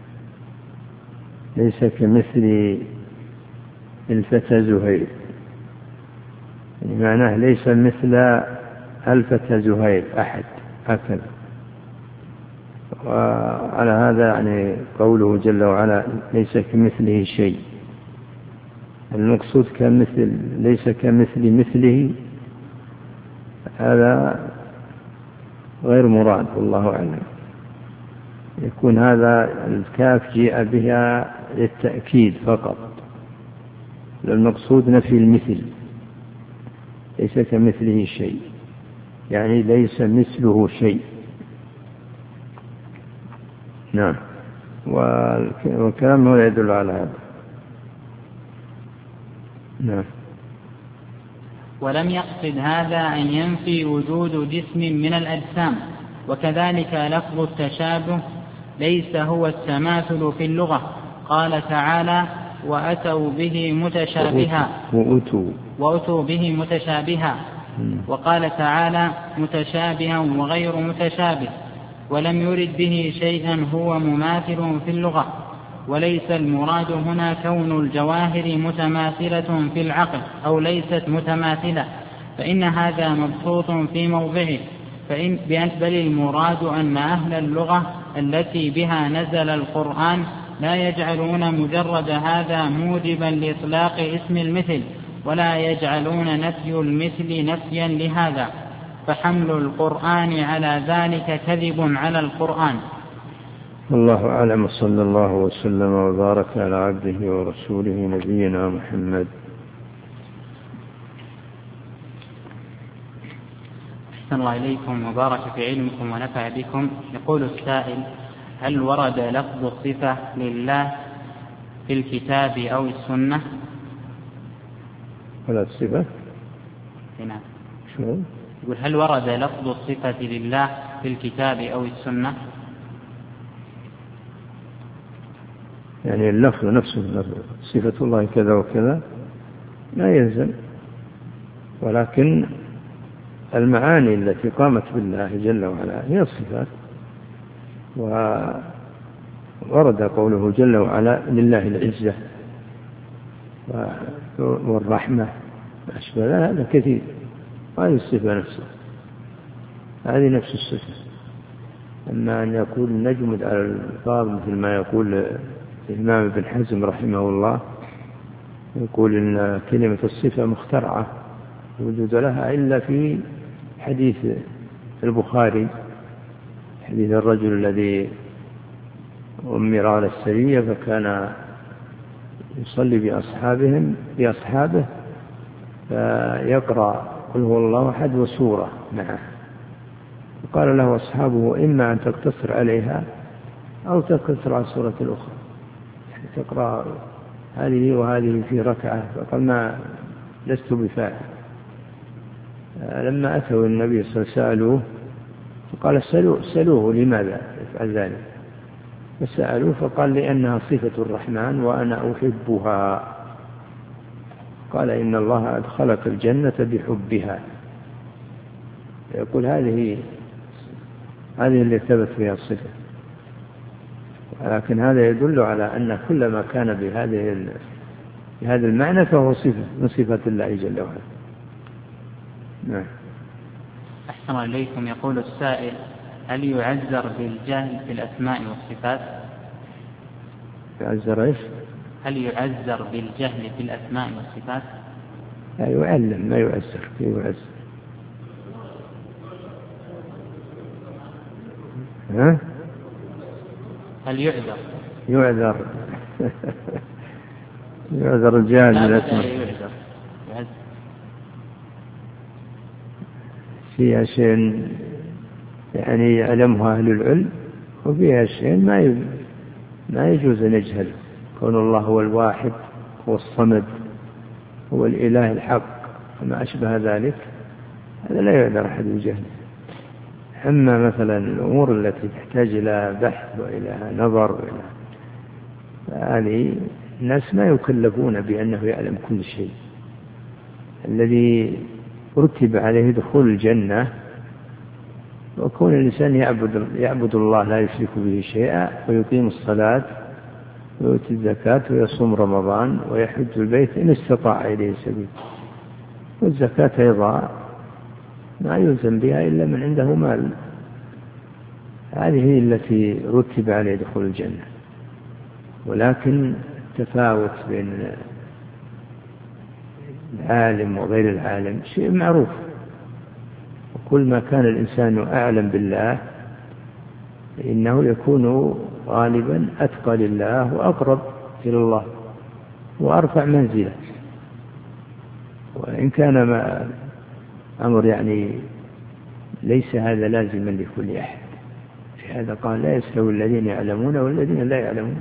ليس كمثل الفتى زهير، يعني معناه ليس مثل الفتى زهير أحد هكذا. وعلى هذا يعني قوله جل وعلا ليس كمثله شيء، المقصود كمثل ليس كمثل مثله، هذا غير مراد والله أعلم. يكون هذا الكاف جاء بها للتأكيد فقط، المقصود نفي المثل، ليس كمثله شيء يعني ليس مثله شيء. نعم. والكلام هو يدل على هذا. نعم. ولم يقصد هذا أن ينفي وجود جسم من الأجسام. وكذلك لفظ التشابه ليس هو التماثل في اللغة. قال تعالى وأتوا به متشابها وأتوا, وأتوا به متشابها. وقال تعالى متشابها وغير متشابه، ولم يرد به شيئا هو مماثل في اللغة. وليس المراد هنا كون الجواهر متماثلة في العقل أو ليست متماثلة، فإن هذا مبسوط في موضعه، فإن بل المراد أن أهل اللغة التي بها نزل القرآن لا يجعلون مجرد هذا موجبا لإطلاق اسم المثل، ولا يجعلون نفي المثل نفيا لهذا، فحمل القرآن على ذلك كذب على القرآن. الله أعلم، صلى الله وسلم وبارك على عبده ورسوله نبينا محمد. أحسن الله إليكم وبارك في علمكم ونفع بكم. يقول السائل: هل ورد لفظ الصفة لله في الكتاب أو السنة؟ ولا الصفة؟ نعم. شو؟ يقول: هل ورد لفظ الصفة لله في الكتاب أو السنة؟ يعني اللفظ نفسه، صفة الله كذا وكذا لا يلزم، ولكن المعاني التي قامت بالله جل وعلا هي الصفات. وورد قوله جل وعلا: لله العزة والرحمة أشبه، هذا كثير. هذه الصفة نفسها، هذه نفس الصفة. أما أن يكون نجمد على الألفاظ مثل ما يقول الإمام ابن حزم رحمه الله، يقول إن كلمة الصفة مخترعة وجود لها إلا في حديث البخاري، حديث الرجل الذي أمر على السرية فكان يصلي بأصحابهم بأصحابه فيقرأ قل هو الله أحد وسورة معه، فقال له أصحابه: إما أن تقتصر عليها أو تقتصر على السورة الأخرى، يعني تقرأ هذه وهذه في ركعة. فقال: ما لست بفاعل. لما أتوا النبي صلى الله عليه وسلم سألوه، فقال: سألوه لماذا يفعل ذلك؟ فسألوه فقال: لأنها صفة الرحمن وأنا أحبها. قال: إن الله أدخلك الجنة بحبها. يقول هذه هذه اللي ثبت فيها الصفة، لكن هذا يدل على أن كل ما كان بهذه بهذا المعنى فهو صفة من صفات الله جل وعلا. نعم. أحسن إليكم. يقول السائل: هل يعذر بالجهل في الأسماء والصفات؟ يعذر إيش؟ هل يعذر بالجهل في الأسماء والصفات؟ لا، يعلم، ما يعذر. يعذر. ها؟ هل يعذر؟ يعذر. يعذر الجهل بالأسماء. يعذر. فيها شيء يعني يعلمها أهل العلم، وفيها شيء ما ما يجوز أن يجهل. كون الله هو الواحد، هو الصمد، هو الإله الحق، وما أشبه ذلك، هذا لا يعذر أحد الجهل. أما مثلا الأمور التي تحتاج إلى بحث وإلى نظر وإلى، هذه الناس ما يكلفون بأنه يعلم كل شيء. الذي رتب عليه دخول الجنة وكون الإنسان يعبد, يعبد الله لا يشرك به شيئا، ويقيم الصلاة ويؤتي الزكاة ويصوم رمضان ويحج البيت إن استطاع إليه سبيل. والزكاة أيضا ما يلزم بها إلا من عنده مال. هذه هي التي رتب عليه دخول الجنة. ولكن التفاوت بين العالم وغير العالم شيء معروف، وكل ما كان الإنسان أعلم بالله إنه يكون غالبا أتقى لله وأقرب إلى الله وأرفع منزله. وإن كان ما أمر يعني ليس هذا لازما لكل أحد. في هذا قال: لا يستوي الذين يعلمون والذين لا يعلمون.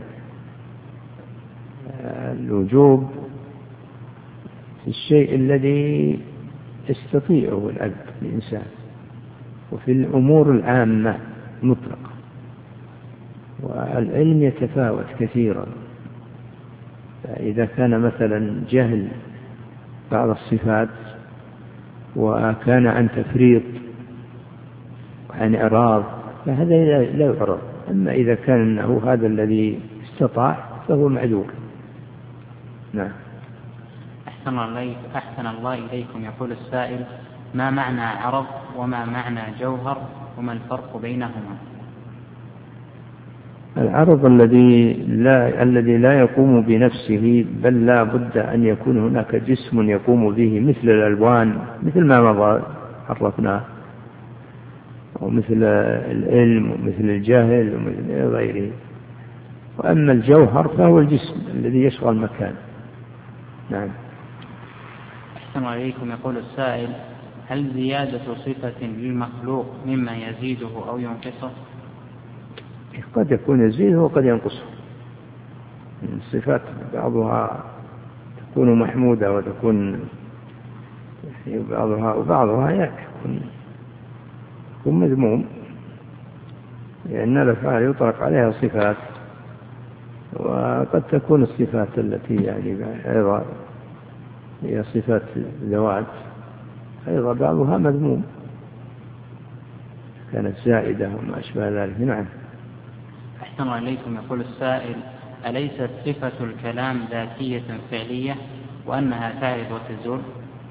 الوجوب في الشيء الذي يستطيعه العبد الإنسان، وفي الأمور العامة مطلقة. والعلم يتفاوت كثيرا، فإذا كان مثلا جهل بعض الصفات وكان عن تفريط وعن إعراض فهذا لا يعرض. أما إذا كان أنه هذا الذي استطاع فهو معذور. نعم. أحسن أحسن الله, أحسن الله إليكم. يقول السائل: ما معنى عرض وما معنى جوهر وما الفرق بينهما؟ العرض الذي لا الذي لا يقوم بنفسه، بل لا بد أن يكون هناك جسم يقوم به، مثل الألوان، مثل ما مضى عرفناه، ومثل العلم ومثل الجهل ومثل غيره. وأما الجوهر فهو الجسم الذي يشغل مكان. نعم. أحسن عليكم. يقول السائل: هل زيادة صفة للمخلوق مما يزيده أو ينقصه؟ قد يكون يزيده وقد ينقصه. الصفات بعضها تكون محمودة وتكون بعضها وبعضها يكون يكون مذموم، لأن الأفعال يطلق عليها صفات، وقد تكون الصفات التي يعني أيضا هي صفات ذوات أيضا بعضها مذموم كانت زائدة وما أشبه ذلك. نعم. أحسن عليكم. يقول السائل: أليست صفة الكلام ذاتية فعلية وأنها تعرض وتزول؟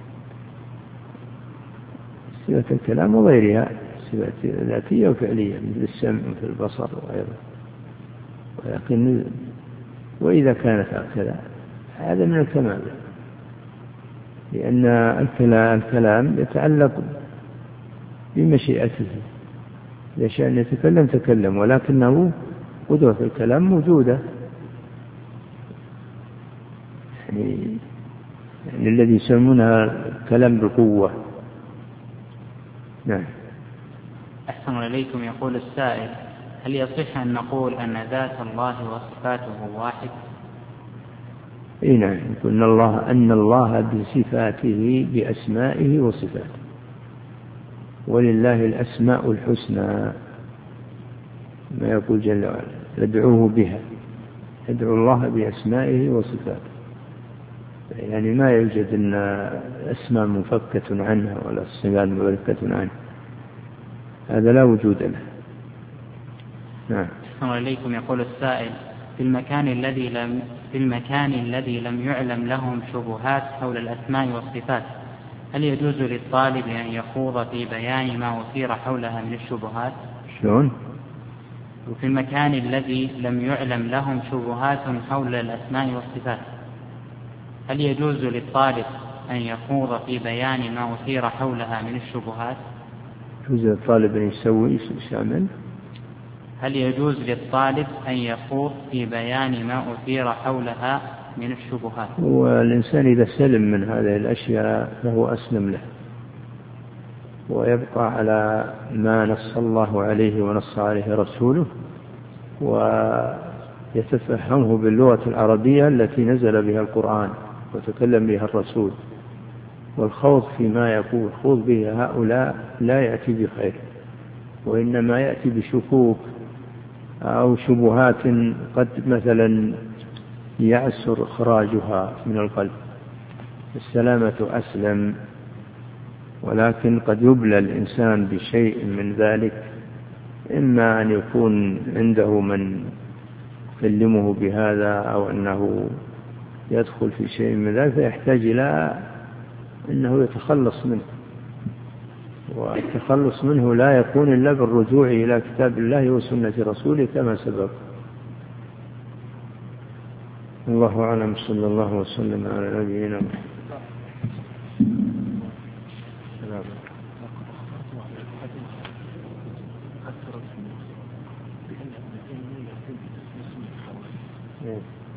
صفة الكلام وغيرها صفة ذاتية وفعلية، مثل السمع ومثل البصر وغيره، ولكن وإذا كانت هكذا هذا من الكمال، لأن الكلام يتعلق بمشيئته، إذا شاء أن يتكلم تكلم، ولكنه قدرة الكلام موجودة، يعني, يعني الذي يسمونها الكلام بالقوة. نعم. أحسن عليكم. يقول السائل: هل يصح أن نقول أن ذات الله وصفاته واحد؟ إيه نعم، أن الله أن الله بصفاته بأسمائه وصفاته، ولله الأسماء الحسنى، ما يقول جل وعلا: ادعوه بها، ادعو الله بأسمائه وصفاته، يعني ما يوجد أن أسماء مفكة عنها ولا الصفات مفكة عنها، هذا لا وجود له. نعم. أحسن إليكم. يقول السائل: في المكان الذي لم في المكان الذي لم يعلم لهم شبهات حول الأسماء والصفات، هل يجوز للطالب أن يخوض في بيان ما أثير حولها من الشبهات؟ شلون؟ وفي المكان الذي لم يعلم لهم شبهات حول الأسماء والصفات، هل يجوز للطالب أن يخوض في بيان ما أثير حولها من الشبهات؟ يجوز للطالب أن يسوي إيش يعمل؟ هل يجوز للطالب أن يخوض في بيان ما أثير حولها من الشبهات؟ والإنسان إذا سلم من هذه الأشياء فهو أسلم له، ويبقى على ما نص الله عليه ونص عليه رسوله، ويتفهمه باللغة العربية التي نزل بها القرآن وتكلم بها الرسول. والخوض فيما يقول خوض به هؤلاء لا يأتي بخير، وإنما يأتي بشكوك أو شبهات قد مثلا يعسر إخراجها من القلب. السلامة أسلم، ولكن قد يبلى الإنسان بشيء من ذلك، إما أن يكون عنده من يكلمه بهذا، أو أنه يدخل في شيء من ذلك فيحتاج إلى أنه يتخلص منه، والتخلص منه لا يكون إلا بالرجوع إلى كتاب الله وسنة رسوله كما سبق. الله أعلم. صلى الله وسلم على نبينا محمد. Yeah.